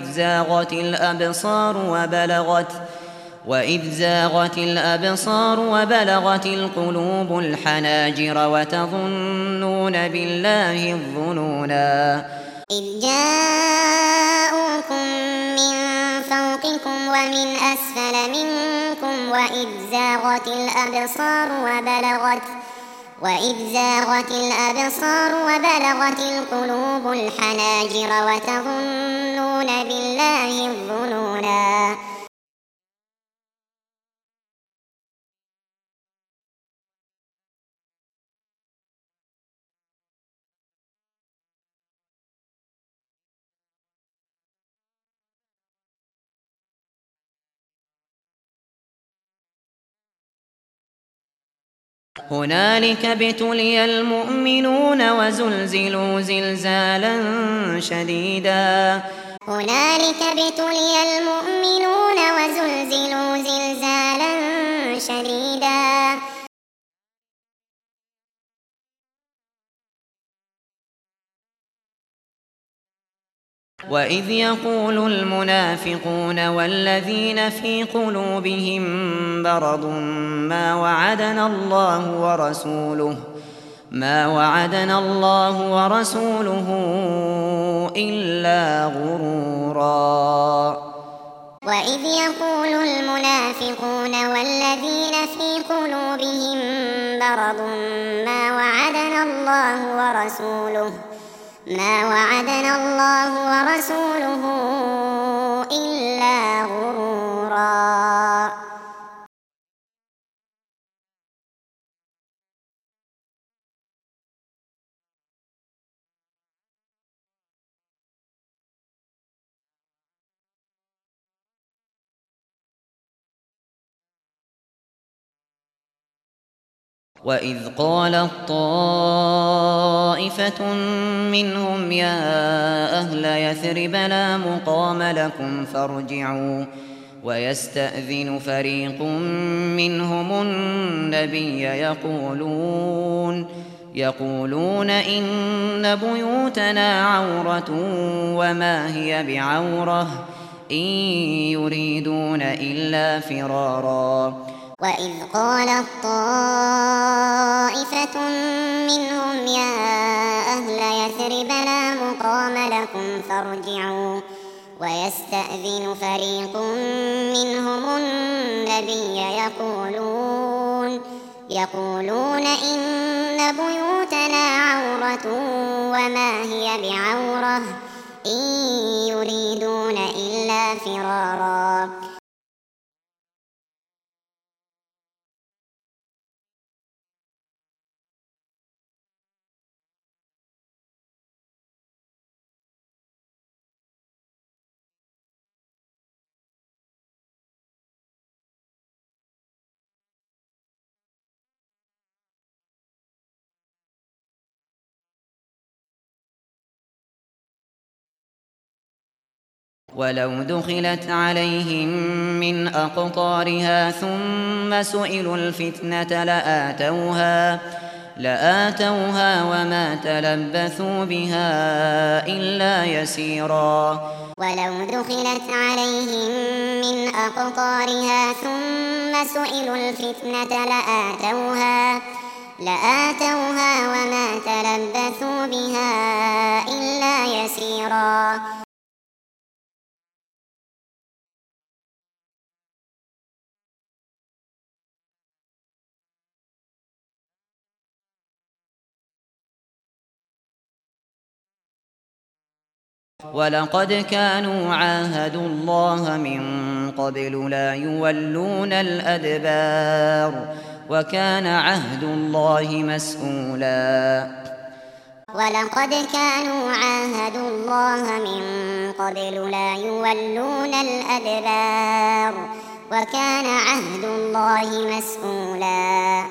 وإذ زاغت الأبصار وبلغت القلوب الحناجر وتظنون بالله الظنونا. إذ جاءوكم من فوقكم ومن أسفل منكم وإذ زاغت الأبصار وبلغت القلوب الحناجر وتظنون بالله الظنونا. هنالك ابتلي المؤمنون وزلزلوا زلزالا شديدا. هنالك ابتلي المؤمنون وزلزلوا زلزالا شديدا. وإذ يقول المنافقون والذين في قلوبهم مرض ما وعدنا الله ورسوله إلا غرورا. وإذ يقول المنافقون والذين في قلوبهم مرض ما وعدنا الله ورسوله إلا غرورا. وإذ قالت طائفة منهم يا أهل يثرب لا مقام لكم فارجعوا ويستأذن فريق منهم النبي يقولون إن بيوتنا عورة وما هي بعورة إن يريدون إلا فرارا. وإذ قالت طائفة منهم يا أهل يثرب لا مقام لكم فارجعوا ويستأذن فريق منهم النبي يقولون إن بيوتنا عورة وما هي بعورة إن يريدون إلا فرارا. ولو دخلت عليهم من أقطارها ثم سئلوا الفتنة لآتوها وما تلبثوا بها إلا يسيرا. ولو دخلت عليهم من أقطارها ثم سئلوا الفتنة لآتوها وما تلبثوا بها إلا يسيرا. ولقد كانوا عاهدوا الله من قبل لا يولون الأدبار وكان عهد الله مسؤولا. ولقد كانوا عاهدوا الله من قبل لا يولون الأدبار وكان عهد الله مسؤولا.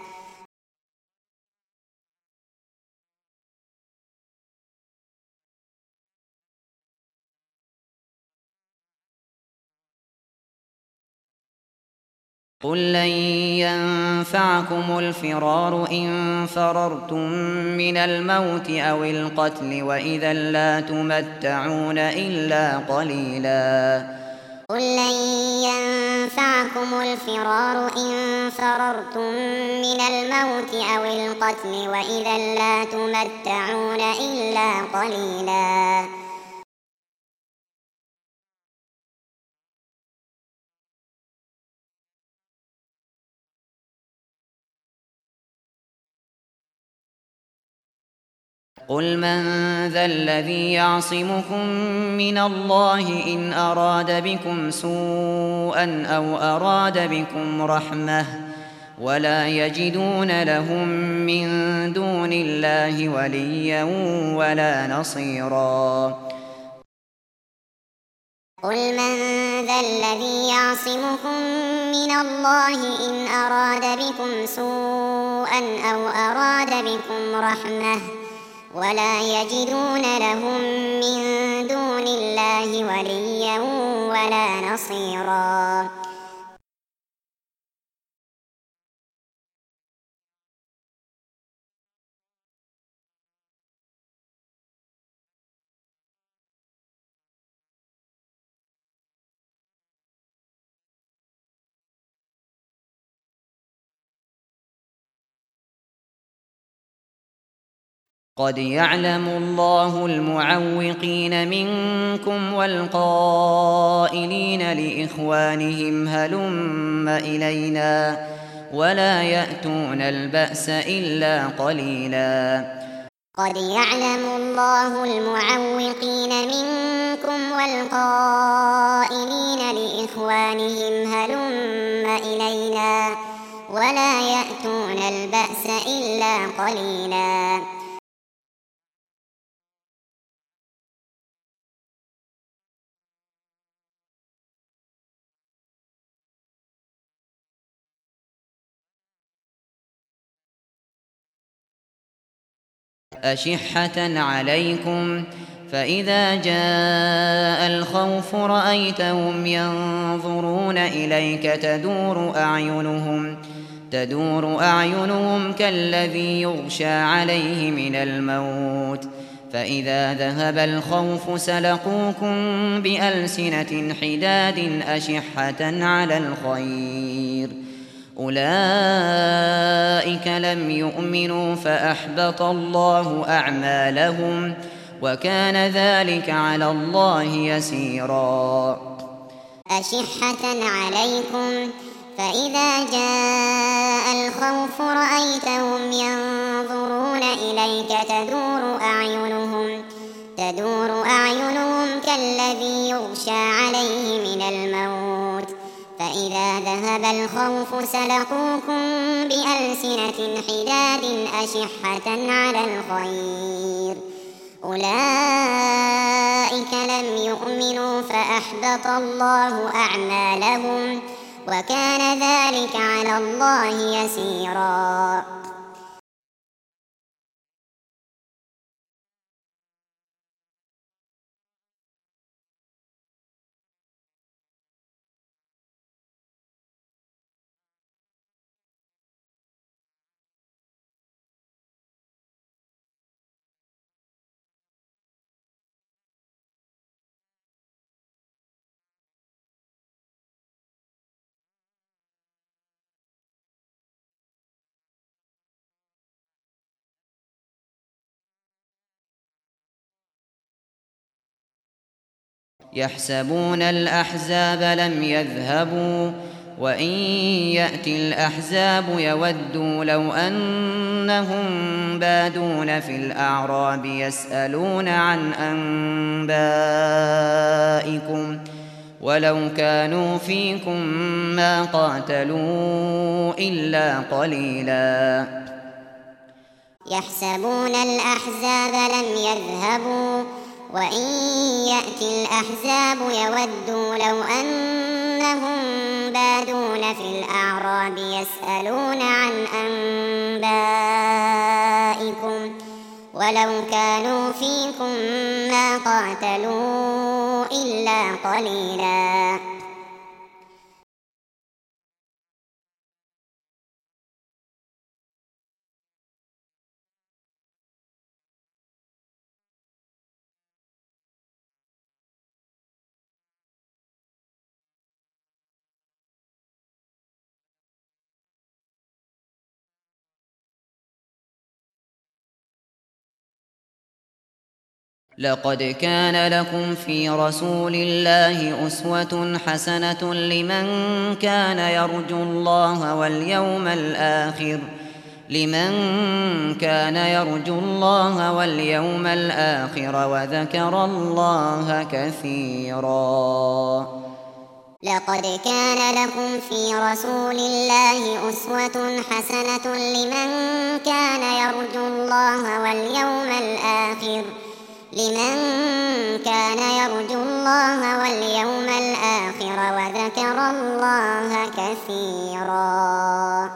قل لن ينفعكم الفرار إن فررتم من الموت أو القتل وإذا لا تمتعون إلا قليلا. قل لن ينفعكم الفرار إن فررتم من الموت أو القتل وإذا لا تمتعون إلا قليلا. قل من ذا الذي يعصمكم من الله إن أراد بكم سوءا أو أراد بكم رحمة ولا يجدون لهم من دون الله وليا ولا نصيرا. قل من ذا الذي يعصمكم من الله إن أراد بكم سوءا أو أراد بكم رحمة ولا يجدون لهم من دون الله وليا ولا نصيرا. قد يعلم الله المعوقين منكم والقائلين لإخوانهم هلم إلينا ولا يأتون البأس إلا قليلا قد يعلم الله المعوقين منكم والقائلين لإخوانهم هلم إلينا ولا يأتون البأس إلا قليلا أشحة عليكم فإذا جاء الخوف رأيتهم ينظرون إليك تدور أعينهم كالذي يغشى عليه من الموت فإذا ذهب الخوف سلقوكم بألسنة حداد أشحة على الخير أولئك لم يؤمنوا فأحبط الله أعمالهم وكان ذلك على الله يسيرا أشحة عليكم فإذا جاء الخوف رأيتهم ينظرون إليك تدور أعينهم كالذي يغشى عليه من الموت فإذا ذهب الخوف سلقوكم بألسنة حداد أشحة على الخير أولئك لم يؤمنوا فأحبط الله أعمالهم وكان ذلك على الله يسيرا يحسبون الأحزاب لم يذهبوا وإن يأتي الأحزاب يودوا لو أنهم بادون في الأعراب يسألون عن أنبائكم ولو كانوا فيكم ما قاتلوا إلا قليلا يحسبون الأحزاب لم يذهبوا وإن يأتي الأحزاب يودوا لو أنهم بادون في الأعراب يسألون عن أنبائكم ولو كانوا فيكم ما قاتلوا إلا قليلا لقد كان لكم في رسول الله أسوة حسنة لمن كان يرجو الله واليوم الآخر وذكر الله كثيرا لقد كان لكم في رسول الله أسوة حسنة لمن كان يرجو الله واليوم الآخر وذكر الله كثيرا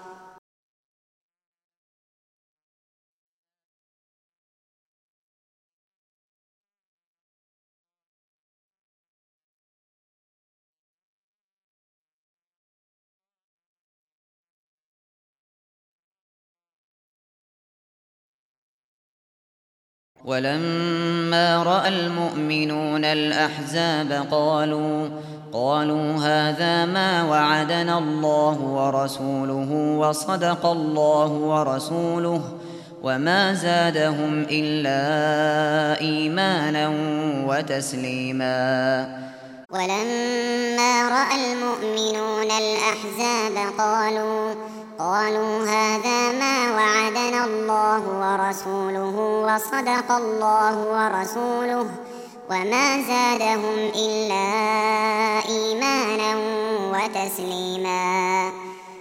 ولما رأى المؤمنون الأحزاب قالوا هذا ما وعدنا الله ورسوله وصدق الله ورسوله وما زادهم إلا إيمانا وتسليما. ولما رأى المؤمنون الأحزاب قالوا هذا ما وعدنا الله ورسوله وصدق الله ورسوله وما زادهم إلا إيمانا وتسليما.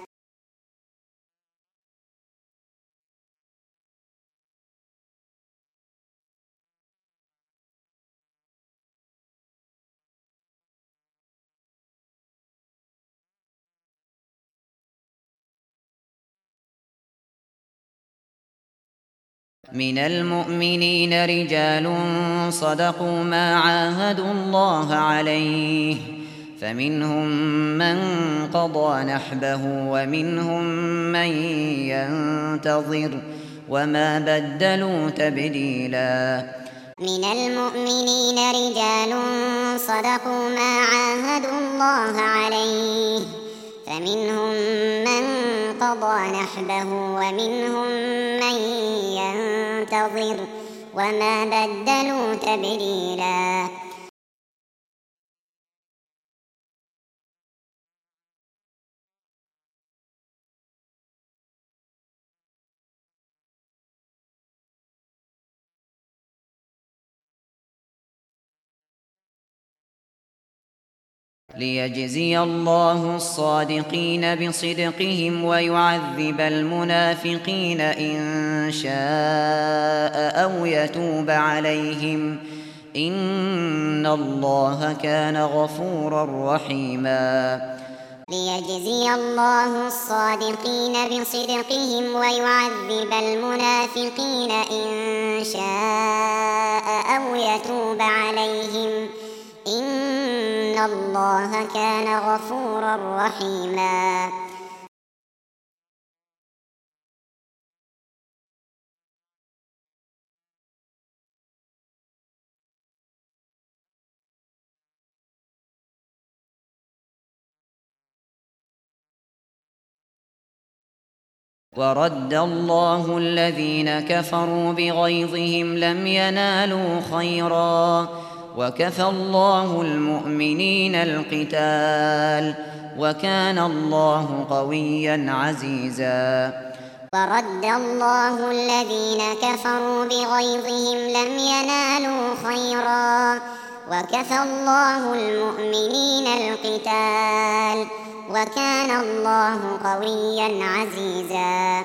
من المؤمنين رجال صدقوا ما عاهدوا الله عليه، فمنهم من قضى نحبه ومنهم من ينتظر وما بدلوا تبديلا. من المؤمنين رجال صدقوا ما عاهدوا الله عليه، فمنهم من قضى نحبه ومنهم من ينتظر وما بدلوا تبديلا. ليجزي الله الصادقين بصدقهم ويعذب المنافقين إن شاء أو يتوب عليهم، إن الله كان غفورا رحيما. ليجزي الله الصادقين بصدقهم ويعذب المنافقين إن شاء أو يتوب عليهم، إن الله كان غفورا رحيما. ورد الله الذين كفروا بغيظهم لم ينالوا خيرا، وكفى الله المؤمنين القتال، وكان الله قويا عزيزا. ورد الله الذين كفروا بغيظهم لم ينالوا خيرا، وكفى الله المؤمنين القتال، وكان الله قويا عزيزا.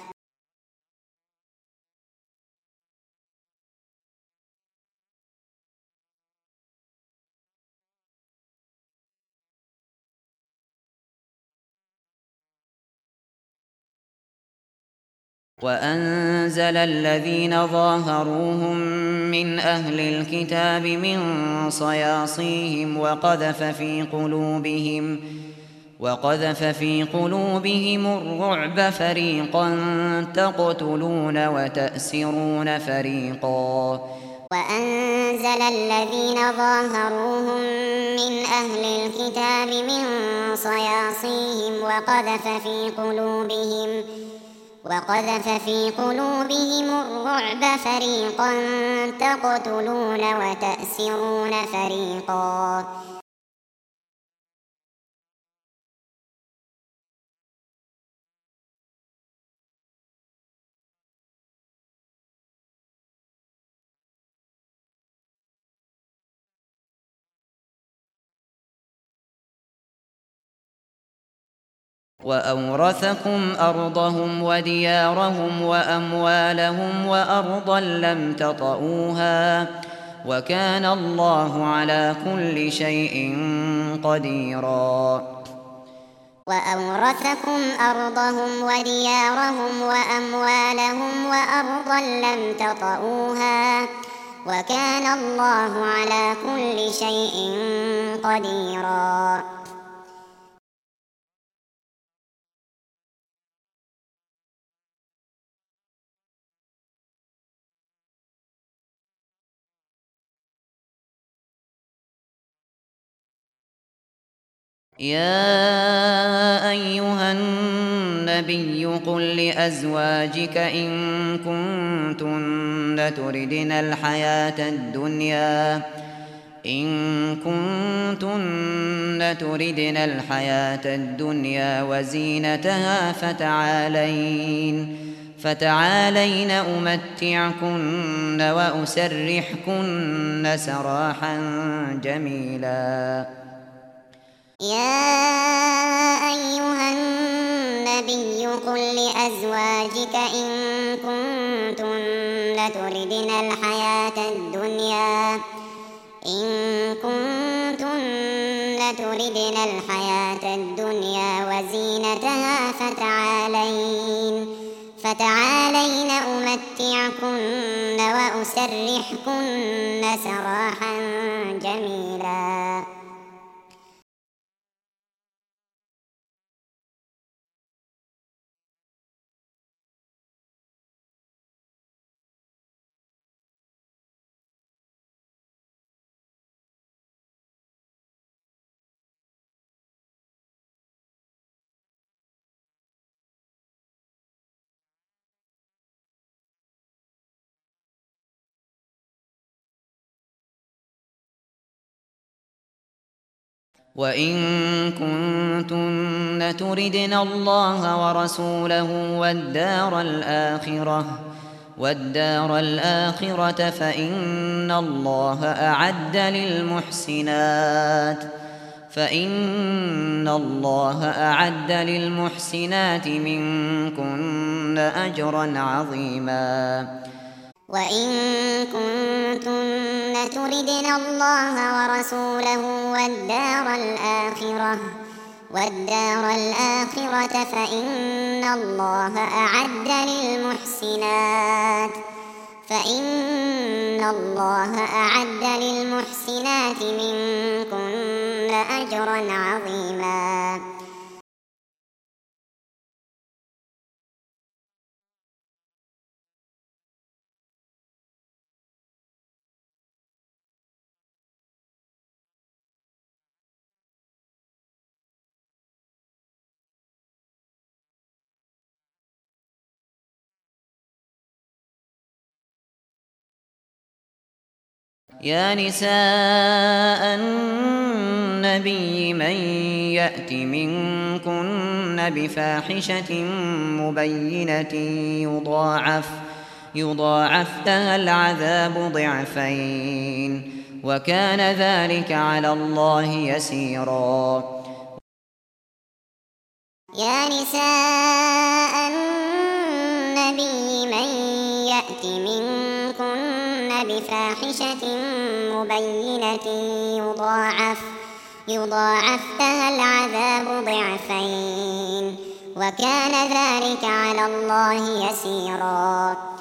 وأنزل الذين ظاهروهم من أهل الكتاب من صياصيهم وقذف في قلوبهم الرعب، فريقا تقتلون وتأسرون فريقا. وأنزل الذين ظاهروهم من أهل الكتاب من صياصيهم وقذف في قلوبهم الرعب، فريقا تقتلون وتأسرون فريقا. وأورثكم أرضهم وديارهم وأموالهم وأرضا لم تطئوها، وكان الله على كل شيء قديرا. وأورثكم أرضهم وديارهم وأموالهم وأرضا لم تطئوها، وكان الله على كل شيء قديرا. يا أيها النبي قل لأزواجك إن كنتن تردن الحياة الدنيا وزينتها فتعالين أمتعكن وأسرحكن سراحا جميلا. يا أيها النبي قل لأزواجك إن كنتن تردن الحياة الدنيا وزينتها فتعالين أمتعكن وأسرحكن سراحا جميلا. وإن كنتن تردن الله ورسوله والدار الآخرة فإن الله أعد للمحسنات منكن أجرا عظيما. وإن كنتن تردن الله ورسوله والدار الآخرة فإن الله أعد للمحسنات منكن أجرا عظيما. يا نساء النبي من يأت منكن بفاحشة مبينة يضاعف لها العذاب ضعفين وكان ذلك على الله يسيرا. يا نساء النبي من يأت منكن بفاحشة مبينة يضاعف لها العذاب ضعفين وكان ذلك على الله يسيرا.